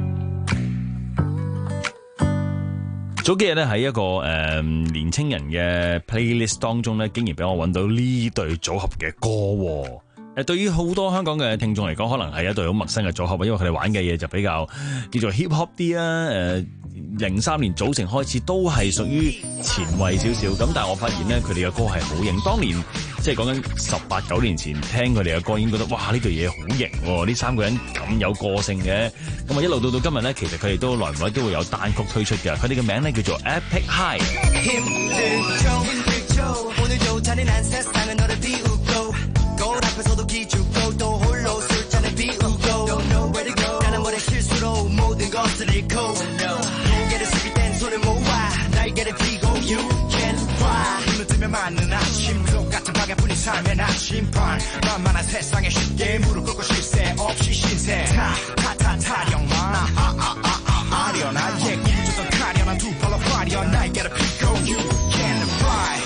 早幾日咧喺一個誒、呃、年青人嘅 playlist 當中咧，竟然俾我揾到呢對組合嘅歌喎。誒，對於好多香港嘅聽眾嚟講，可能係一對好陌生嘅組合，因為佢哋玩嘅嘢就比較叫做 hip hop 啲啊。誒，零三年組成開始都係屬於前衛少少，咁但係我發現咧，佢哋嘅歌係好型。當年即係講緊十八九年前聽佢哋嘅歌，已經覺得哇，呢對嘢好型喎！呢三個人咁有個性嘅，咁啊一路到到今日咧，其實佢哋都耐唔耐都會有單曲推出嘅。佢哋嘅名咧叫做 Epic High。 잔인한 세상은 너를 비웃고 거울 앞에서도 기죽고 또 홀로 술잔을 비우고 Don't know where to go 나는 머리 실수로 모든 것을 잃고 고개를 숙일 땐 손을 모아 날개를 펴고 You can fly 눈을 뜨면 맞는 아침 똑같은 방향뿐인 삶의 나침반 만만한 세상에 쉽게 무릎 꿇고 실세 없이 신세 타타타 타령만 아아아아 아련한 예 꿈꾸던 가련한 두 팔로 화려한 날개를 펴고 You can fly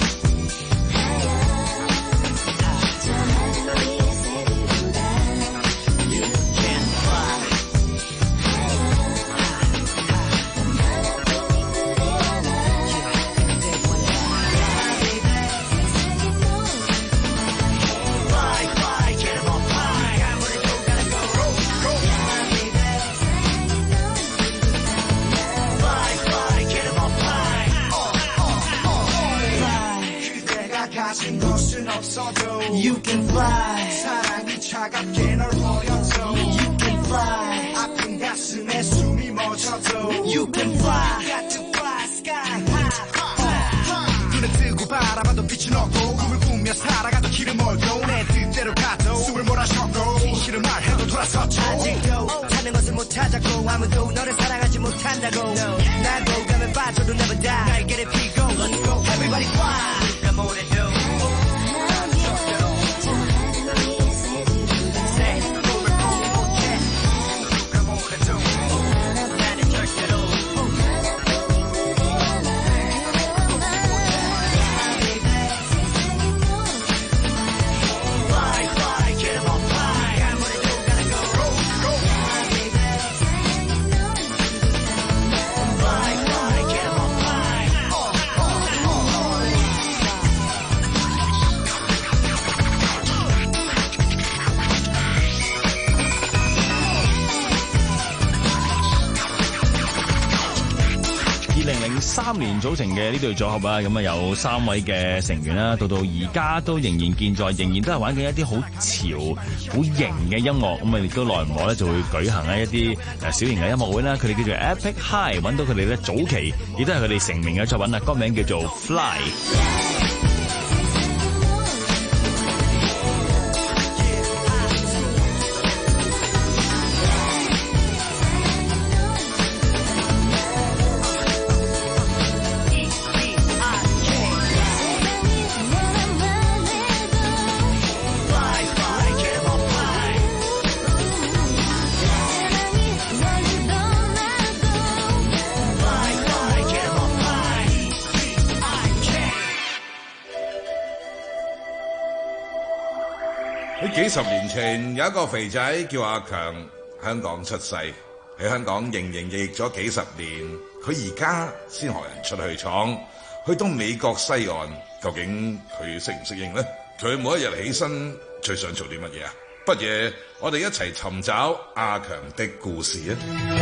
You can fly 사랑이 차갑게 널 보여줘 You can fly 아픈 가슴에 숨이 멎어도 You can fly Got to fly sky high 눈을 뜨고 바라봐도 빛은 없고 꿈을 꾸며 살아가도 길을 멀고 내 뜻대로 가도 숨을 몰아쉬고 진실을 말해도 돌아섰죠 아직도 찾는 것을 못 찾았고 아무도 너를 사랑하지 못한다고 나도 가면 빠져도 never die 날개를 펴고 Let's go everybody fly 누가 뭐래도 三年組成嘅呢對組合啊，咁啊有三位嘅成員啦，到到而家都仍然健在，仍然都係玩緊一啲好潮、好型嘅音樂，咁啊亦都耐唔耐咧就會舉行咧一啲誒小型嘅音樂會啦。佢哋叫做 Epic High， 揾到佢哋咧早期亦都係佢哋成名嘅作品啊，歌名叫做 Fly。 幾十年前有一個肥仔叫阿強，香港出世，喺香港營營役役咗幾十年，佢而家先學人出去闖，去到美國西岸，究竟佢適唔適應呢？佢每一日起身最想做啲乜嘢啊？不如我哋一齊尋找阿強的故事啊！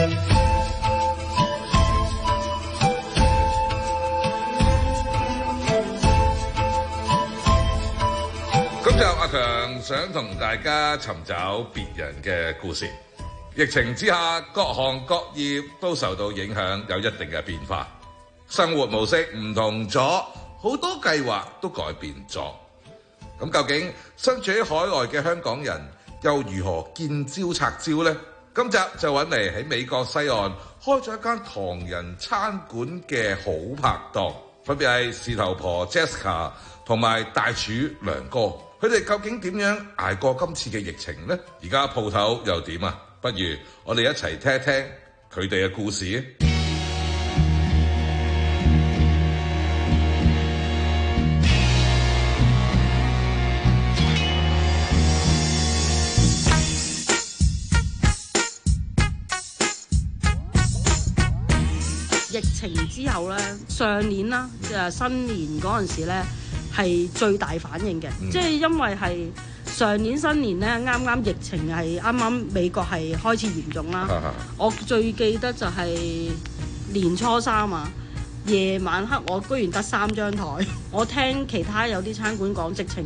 今集阿強想同大家尋找別人嘅故事。疫情之下，各行各業都受到影響，有一定嘅變化，生活模式唔同咗，好多計劃都改變咗。咁究竟身處喺海外嘅香港人又如何見招拆招呢？今集就揾嚟喺美國西岸開咗一間唐人餐館嘅好拍檔，分別係事頭婆 Jessica 同埋大廚梁哥。佢哋究竟點樣捱過今次嘅疫情呢？而家鋪頭又點啊？不如我哋一齊聽一聽佢哋嘅故事。 疫情之後咧，上年啦，即係新年嗰陣時咧，係最大反應嘅，嗯、即係因為係上年新年咧，啱啱疫情係啱啱美國係開始嚴重啦。啊、我最記得就係年初三啊，夜晚黑我居然得三張台，我聽其他有啲餐館講，直情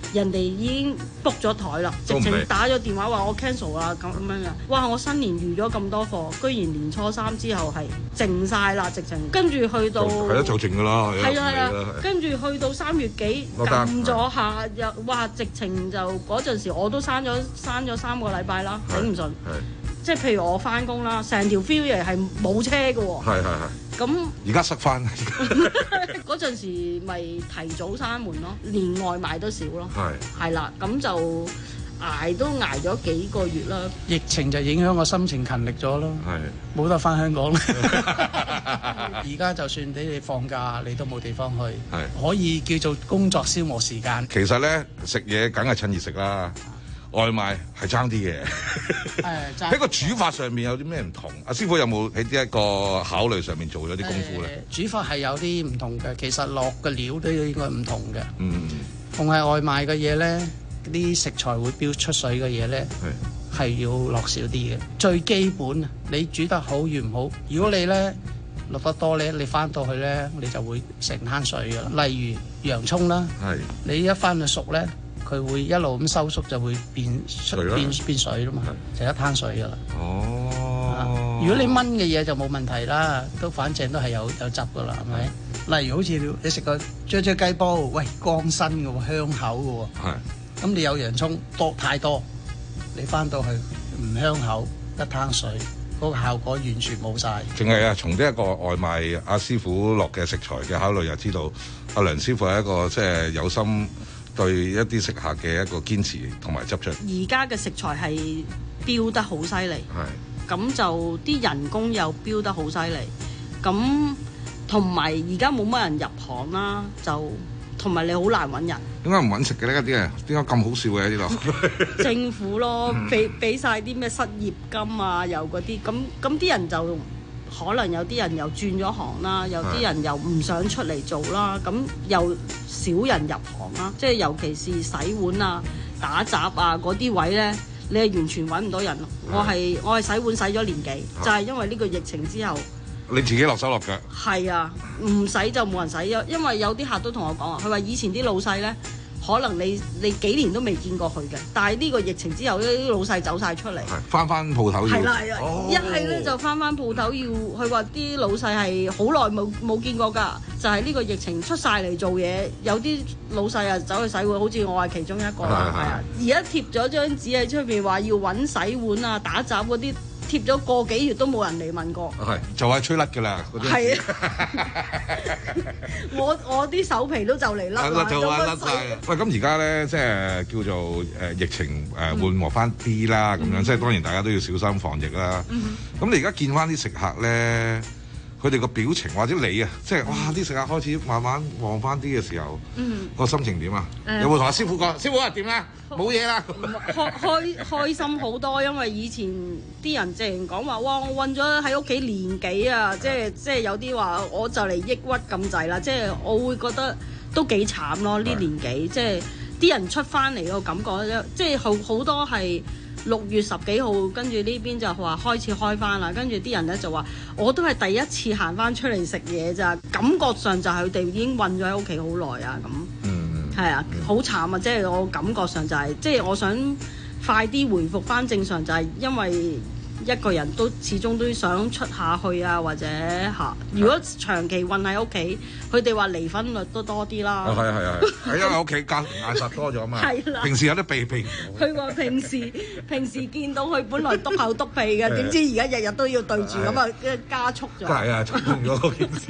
人哋已經 book 咗台啦，直情打咗電話話我 cancel 啦咁樣嘅。哇！我新年預咗咁多貨，居然年初三之後係靜晒啦，直情跟住去到係咯就靜㗎啦， 係啊係啊，跟住去到三月幾撳咗下，又哇直情就嗰陣時我都閂咗閂咗三個禮拜啦，頂唔順。即係譬如我翻工啦，成條 freeway 係冇車嘅喎。係係係。咁而家塞翻。 嗰陣時咪提早閂門咯，連外賣都少咯。係。係啦，咁就捱都捱咗幾個月啦。 疫情就影響我心情勤力咗咯。係。冇得翻香港啦。而家就算俾你放假，你都冇地方去。係。可以叫做工作消磨時間。 其實咧，食嘢梗係趁熱食啦。外賣係爭啲嘅，喺個煮法上面有啲咩唔同？阿師傅有冇喺呢一個考慮上面做咗啲功夫咧？ 煮法係有啲唔同嘅，其實落嘅料都應該唔同嘅。 嗯， 同係外賣嘅嘢咧，啲食材會飆出水嘅嘢咧，係要落少啲嘅。最基本，你煮得好與唔好，如果你咧落得多咧，你翻到去咧，你就會成灘水㗎啦。例如洋葱啦，你一翻去熟咧。佢會一路咁收縮，就會變變變水啦嘛，就一灘水噶啦。哦，如果你燜嘅嘢就冇問題啦，都反正都係有有汁噶啦，係咪？例如好似你食個啫啫雞煲，喂，乾身嘅喎，香口嘅喎。係。咁你有洋葱多太多，你翻到去唔香口，一灘水，嗰個效果完全冇晒。 淨係啊，從呢一個外賣阿師傅落嘅食材嘅考慮，又知道阿梁師傅係一個即係有心對一啲食客嘅一個堅持同埋執着。 而家嘅食材係飆得好犀利，咁就啲人工又飆得好犀利，咁同埋而家冇乜人入行啦，就同埋你好難揾人。 點解唔揾食嘅呢？啲人點解咁好笑嘅呢度？ 政府咯，俾俾曬啲咩失業金啊，又嗰啲，咁咁啲人就。可能有啲人又轉咗行啦，有啲人又唔想出嚟做啦，咁又少人入行啦。即係尤其是洗碗啊、打雜啊嗰啲位咧，你係完全揾唔到人。我係我係洗碗洗咗年幾，就係因為呢個疫情之後。 你自己落手落腳。係啊，唔洗就冇人洗，因為有啲客都同我講啊，佢話以前啲老細咧。可能你你幾年都未見過佢嘅，但係呢個疫情之後咧，啲老細走晒出嚟， 翻翻鋪頭要。係啦， 一係咧就翻翻鋪頭要，佢話啲老細係好耐冇冇見過㗎，就係、是、呢個疫情出晒嚟做嘢，有啲老細啊走去洗碗，好似我係其中一個啦，係啊。而家貼咗張紙喺出邊話要揾洗碗啊、打雜嗰啲。貼咗個幾月都冇人嚟問過， 係就係吹甩㗎啦，嗰啲係啊！ 我我啲手皮都就嚟甩啦， 就甩晒。喂，咁而家咧即係叫做誒、呃、疫情誒緩和翻啲啦，咁、嗯、樣即係當然大家都要小心防疫啦。咁、嗯、你而家見翻啲食客咧，佢哋個表情或者你啊，即係哇啲食客開始慢慢旺翻啲嘅時候，嗯，個心情點啊？嗯、有冇同阿師傅講？師傅話點啊？冇嘢啦， 開開開心好多，因為以前啲人淨係講話，哇！我韞咗喺屋企年幾啊，即係即係有啲話我就嚟抑鬱咁滯啦，即係我會覺得都幾慘咯。呢年幾即係啲人出翻嚟個感覺，即係好好多係六月十幾號，跟住呢邊就話開始開翻啦，跟住啲人咧就話我都係第一次行翻出嚟食嘢咋，感覺上就係佢哋已經韞咗喺屋企好耐啊咁。係啊，好慘啊！即係我感覺上就係、是，即係我想快啲回復翻正常，就係因為一個人都始終都想出下去啊，或者嚇。如果長期韞喺屋企，佢哋話離婚率都多啲啦。係啊係啊係，因為屋企家嗌殺多咗嘛。係啦。平時有得避避。佢話平時平時見到佢本來篤口篤鼻嘅，點知而家日日都要對住咁啊，加速咗。係啊，觸碰咗嗰件事。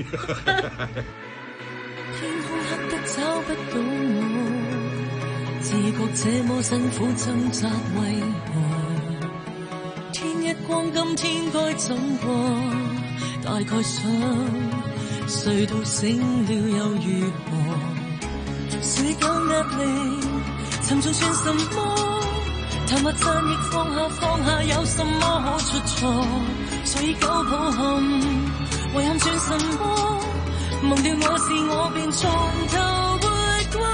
天空黑得找不到我，自覺這麼辛苦掙扎為何？天一光今天該怎過？大概想睡到醒了又如何？誰夠壓力沉重算什麼？談或讚亦放下放下有什麼可出錯？誰夠抱憾遺憾算什麼？忘掉我是我便從頭活過，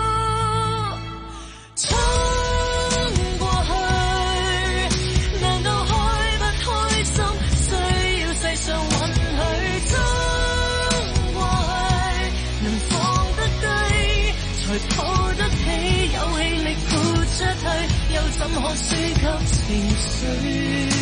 衝過去難道開不開心？需要世上允許衝過去，能放得低才抱得起有氣。 怎可輸給情緒？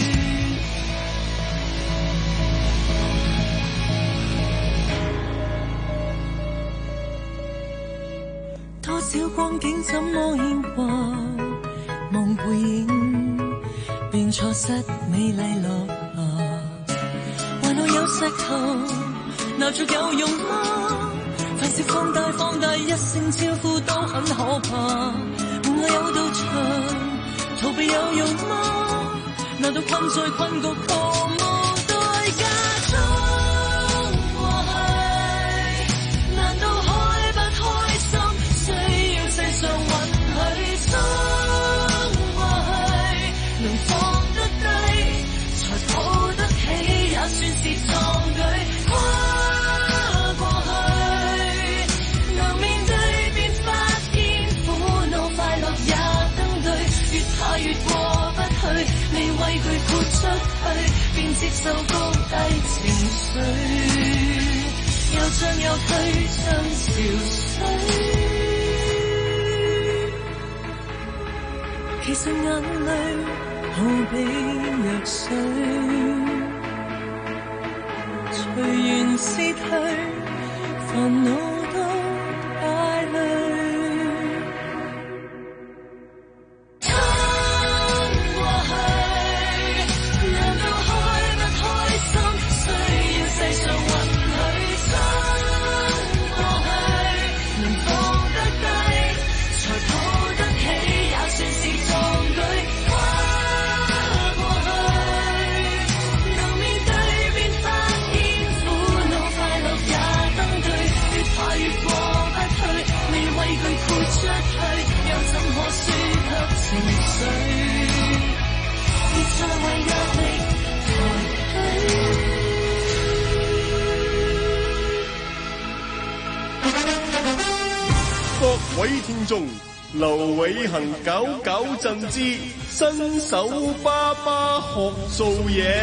多少光景怎麼牽掛？望背影便錯失美麗落霞。還我有石頭拿着有用嗎？凡事放大放大，一聲招呼都很可怕。門外有道牆，逃避有用嗎？難道困在困局毫無代價衝過去？難道開不開心需要世上允許衝過去？能放得低才抱得起，也算是壯舉。跨過去，能面對便發現苦惱快樂也登對，越怕越過不去，你為佢豁出去，便接受高低情緒，又進又退像潮水。其實眼淚好比藥水，隨緣撤去，煩惱都帶淚。衝過去，難道開不開心需要世上允許？衝過去，能放得低才抱得起，也算是壯舉。跨過去，能面對便發現苦惱快樂也登對，越怕越過不去，未為佢豁出去，又怎可輸給情緒？別再為壓力抬舉。 各位聽眾，劉偉恒搞搞震之新手爸爸學做嘢。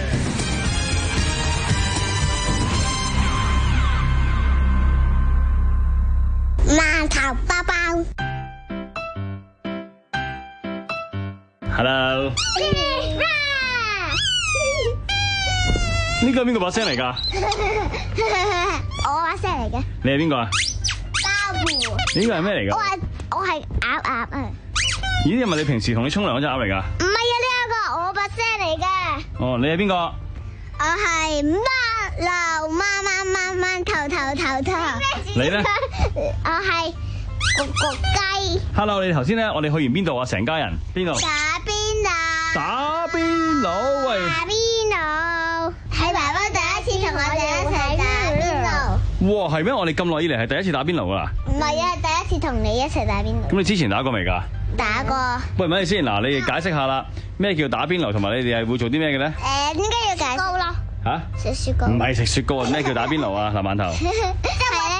饅頭包包。 Hello。呢個係邊個把聲嚟㗎？ 我把聲嚟嘅。 你係邊個啊？ 包布。 呢個係咩嚟㗎？ 我係我係鴨鴨啊。 咦？係咪你平時同你沖涼嗰隻鴨嚟㗎？ 唔係啊，呢一個我把聲嚟嘅。 哦，你係邊個？ 我係孖流孖孖孖孖頭頭頭頭。 你咧？ 我係焗焗雞。 Hello，你頭先咧，我哋去完邊度啊？成家人邊度？ 打邊爐。 打邊爐喂。 打邊爐。係爸爸第一次同我哋一齊打邊爐。 哇，係咩？我哋咁耐以嚟係第一次打邊爐噶啦。 唔係啊，第一次同你一齊打邊爐。 咁你之前打過未㗎？ 打過。 喂，咪先嗱，你哋解釋下啦，咩叫打邊爐，同埋你哋係會做啲咩嘅咧？ 誒，點解要解糕咯？ 嚇？ 食雪糕。 唔係食雪糕啊！咩叫打邊爐啊？嗱，饅頭。 即係咧。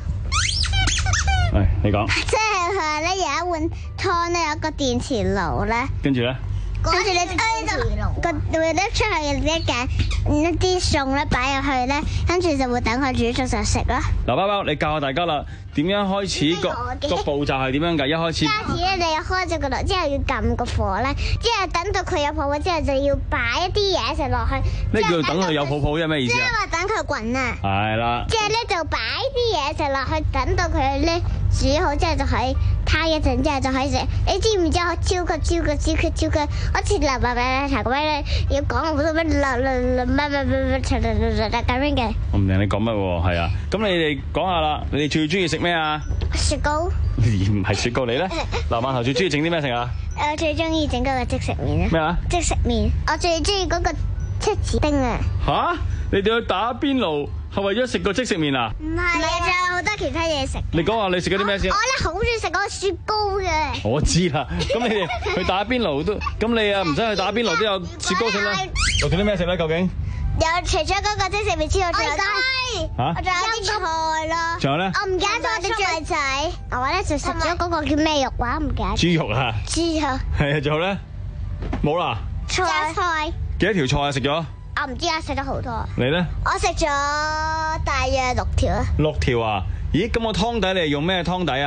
喂，你講。 即係佢咧有一碗湯咧，有一個電磁爐咧。 跟住咧。 跟住你個會拎出去一揀一啲餸咧擺入去咧，跟住就會等佢煮熟就食啦。 嗱，包包，你教下大家啦，點樣開始個個步驟係點樣㗎？一開始。 開始咧，你開咗個爐之後要撳個火咧，之後等到佢有泡泡之後就要擺一啲嘢食落去。 咩叫等佢有泡泡啫？咩意思啊？ 即係話等佢滾啊！ 係啦。 即係咧就擺啲嘢食落去，等到佢咧煮好之後就可以攤一陣之後就可以食。你知唔知我超級超級超級超級我似流白白茶咁樣咧，要講好多咩流流流咩咩咩咩咁樣嘅。 我唔明你講乜喎？係啊，咁你哋講下啦，你哋最中意食咩啊？ 雪糕。 而唔係雪糕，你咧？嗱，饅頭最中意整啲咩食啊？ 我最中意整嗰個即食麵啊！ 咩啊？ 即食麵，我最中意嗰個戚子丁啊！ 吓？你哋去打邊爐係為咗食個即食麵啊？ 唔係啊，仲有好多其他嘢食。 你講下你食咗啲咩先？ 我咧好中意食嗰個雪糕嘅。 我知啦，咁你哋去打邊爐都，咁你啊唔使去打邊爐都有雪糕食啦。又做啲咩食咧？究竟？ 有除咗嗰個即食麵之外，仲有雞， 嚇， 我仲有啲菜咯。 仲有咧？ 我唔記得咗我啲豬仔，我咧就食咗嗰個叫咩肉話，唔記得。 豬肉啊！ 豬肉。 係啊，仲有咧？冇啦。 菜菜。 幾多條菜啊？食咗？ 我唔知啊，食咗好多。 你咧？ 我食咗大約六條啊。 六條啊？咦，咁個湯底你係用咩湯底啊？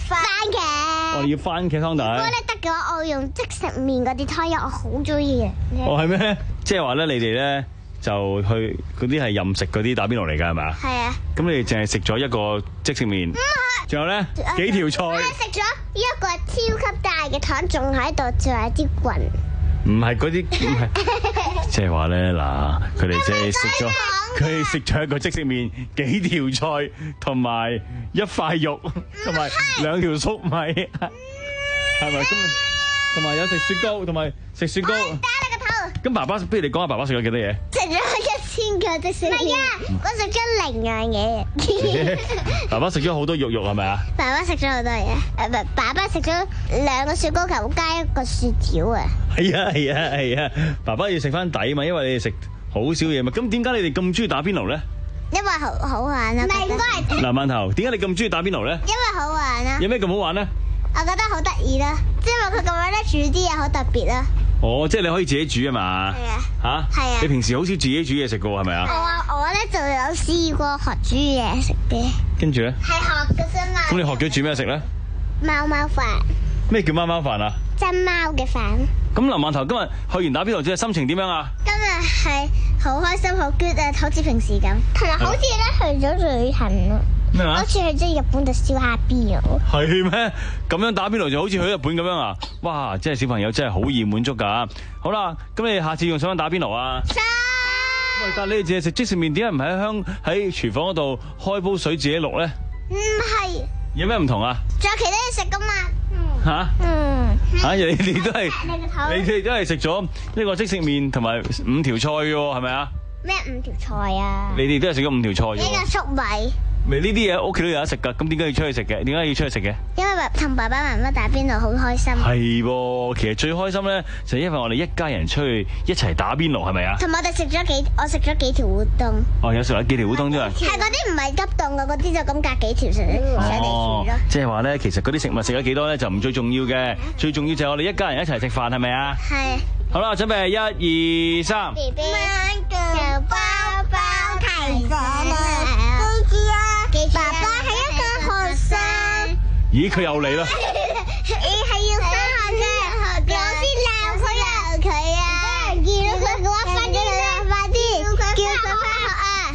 番茄。 我哋要番茄湯底。 如果你得嘅話，我會用即食麵嗰啲湯，因為我好中意嘅。 哦，係咩？即係話咧，你哋咧就去嗰啲係任食嗰啲打邊爐嚟㗎，係咪啊？係啊。咁你哋淨係食咗一個即食麵，仲有咧幾條菜。我食咗一個超級大嘅糖，仲喺度，仲有啲棍。 唔係嗰啲，唔係，即係話咧嗱，佢哋即係食咗，佢哋食咗一個即食麵，幾條菜，同埋一塊肉，同埋兩條粟米，係咪咁？同埋有食雪糕，同埋食雪糕。打你個頭！咁爸爸，不如你講下爸爸食咗幾多嘢？ 食咗一千個即食麵。唔係啊，我食咗零樣嘢。 爸爸食咗好多肉肉係咪啊？ 爸爸食咗好多嘢，誒唔係，爸爸食咗兩個雪糕球加一個雪條啊！ 係啊係啊係啊！爸爸要食翻底嘛，因為你哋食好少嘢嘛。咁點解你哋咁中意打邊爐咧？ 因為好好玩啊！唔係應該係。 嗱，饅頭，點解你咁中意打邊爐咧？ 因為好玩啊！ 有咩咁好玩咧？ 我覺得好得意啦，因為佢咁樣咧煮啲嘢好特別啦。 哦，即係你可以自己煮啊嘛？係啊。吓？係啊。你平時好少自己煮嘢食噶喎，係咪啊？ 我啊，我咧就有試過學煮嘢食嘅。 跟住咧？ 係學嘅啫嘛。 咁你學咗煮咩食咧？ 貓貓飯。咩叫貓貓飯啊？ 真貓嘅飯。咁林饅頭今日去完打邊爐之後心情點樣啊？ 今日係好開心，好 good 啊，好似平時咁，同埋好似咧去咗旅行咯。咩話？好似去咗日本度燒下邊啊！ 係咩？咁樣打邊爐就好似去日本咁樣啊！哇！真係小朋友真係好易滿足噶。好啦，咁你下次仲想唔想打邊爐啊？想。喂，但係你哋淨係食即食麵，點解唔喺香喺廚房嗰度開煲水自己淥咧？ 唔係。 有咩唔同啊？ 仲有其他嘢食噶嘛？ 吓？嗯。吓？你哋都係， 你哋都係食咗呢個即食麵同埋五條菜嘅喎，係咪啊？ 咩五條菜啊？ 你哋都係食咗五條菜嘅。 呢個粟米。 咪呢啲嘢屋企都有得食噶，咁點解要出去食嘅？點解要出去食嘅？ 因為同爸爸媽媽打邊爐好開心。 係噃，其實最開心咧，就係因為我哋一家人出去一齊打邊爐，係咪啊？ 同埋我哋食咗幾，我食咗幾條烏冬。 哦，有食咗幾條烏冬啫嘛。 係嗰啲唔係急凍嘅，嗰啲就咁隔幾條上上嚟煮咯。 即係話咧，其實嗰啲食物食咗幾多咧，就唔最重要嘅，最重要就係我哋一家人一齊食飯，係咪啊？係。好啦，準備一二三。B B 小包包提醒啊！爸爸係一個學生。咦，佢又嚟啦！ 你係要翻學嘅，老師鬧佢鬧佢啊！見到佢嘅話，快啲啦，快啲叫佢翻學啊！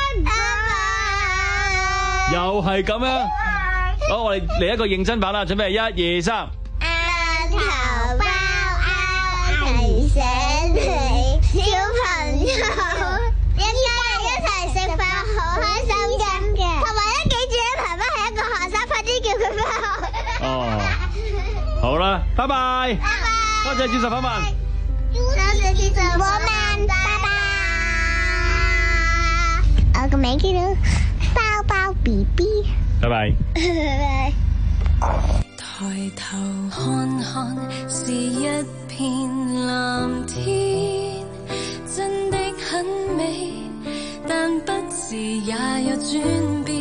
翻學。 又係咁樣。好，我哋嚟一個認真版啦，準備一二三。 啱頭包啱提醒你，小朋友。一家人一齊食飯好開心嘅，同埋咧記住咧，爸爸係一個學生，快啲叫佢翻學。 哦，好啦，拜拜，拜拜，多謝接受訪問， 多謝接受訪問，拜拜。我個名叫做包包 B B， 拜拜， 拜拜。 抬頭看看是一片藍天，真的很美，但不時也有轉變，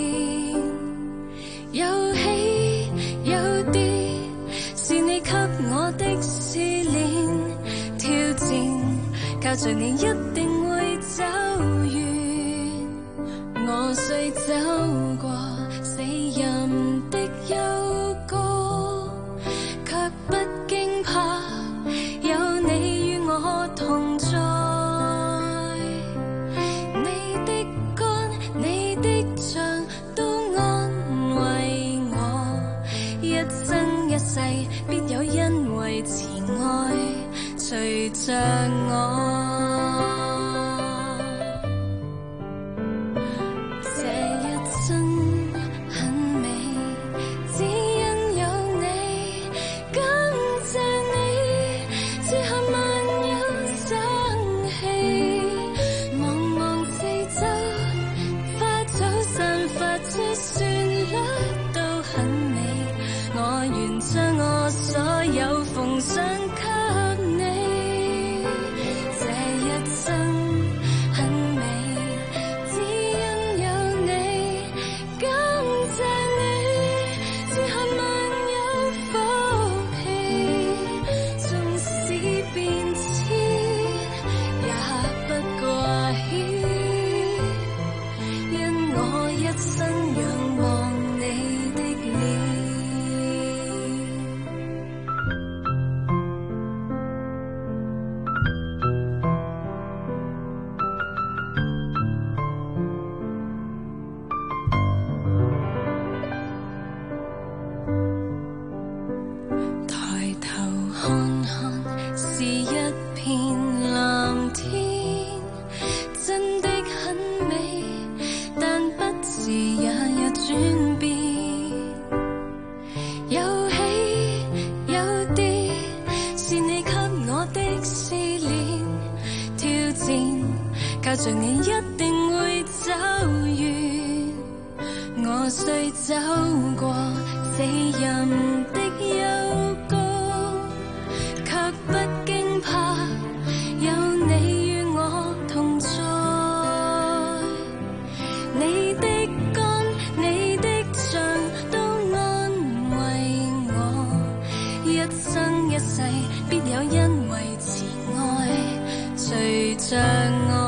有起有跌，是你給我的試煉，挑戰靠着你一定會走遠，我雖走過死蔭的幽谷，卻不驚怕，有你與我同在。你的肝，你的醬都安慰我，一生一世必有恩惠慈愛隨着我。因我一生仰望你的臉。 是一片藍天，真的很美，但不是日日轉變。有起有跌，是你給我的試煉挑戰，靠着你一定會走遠。我雖走過死蔭的幽谷，卻不驚怕，有你與我同在。你的肝，你的杖都安慰我，一生一世必有恩惠慈愛隨着我。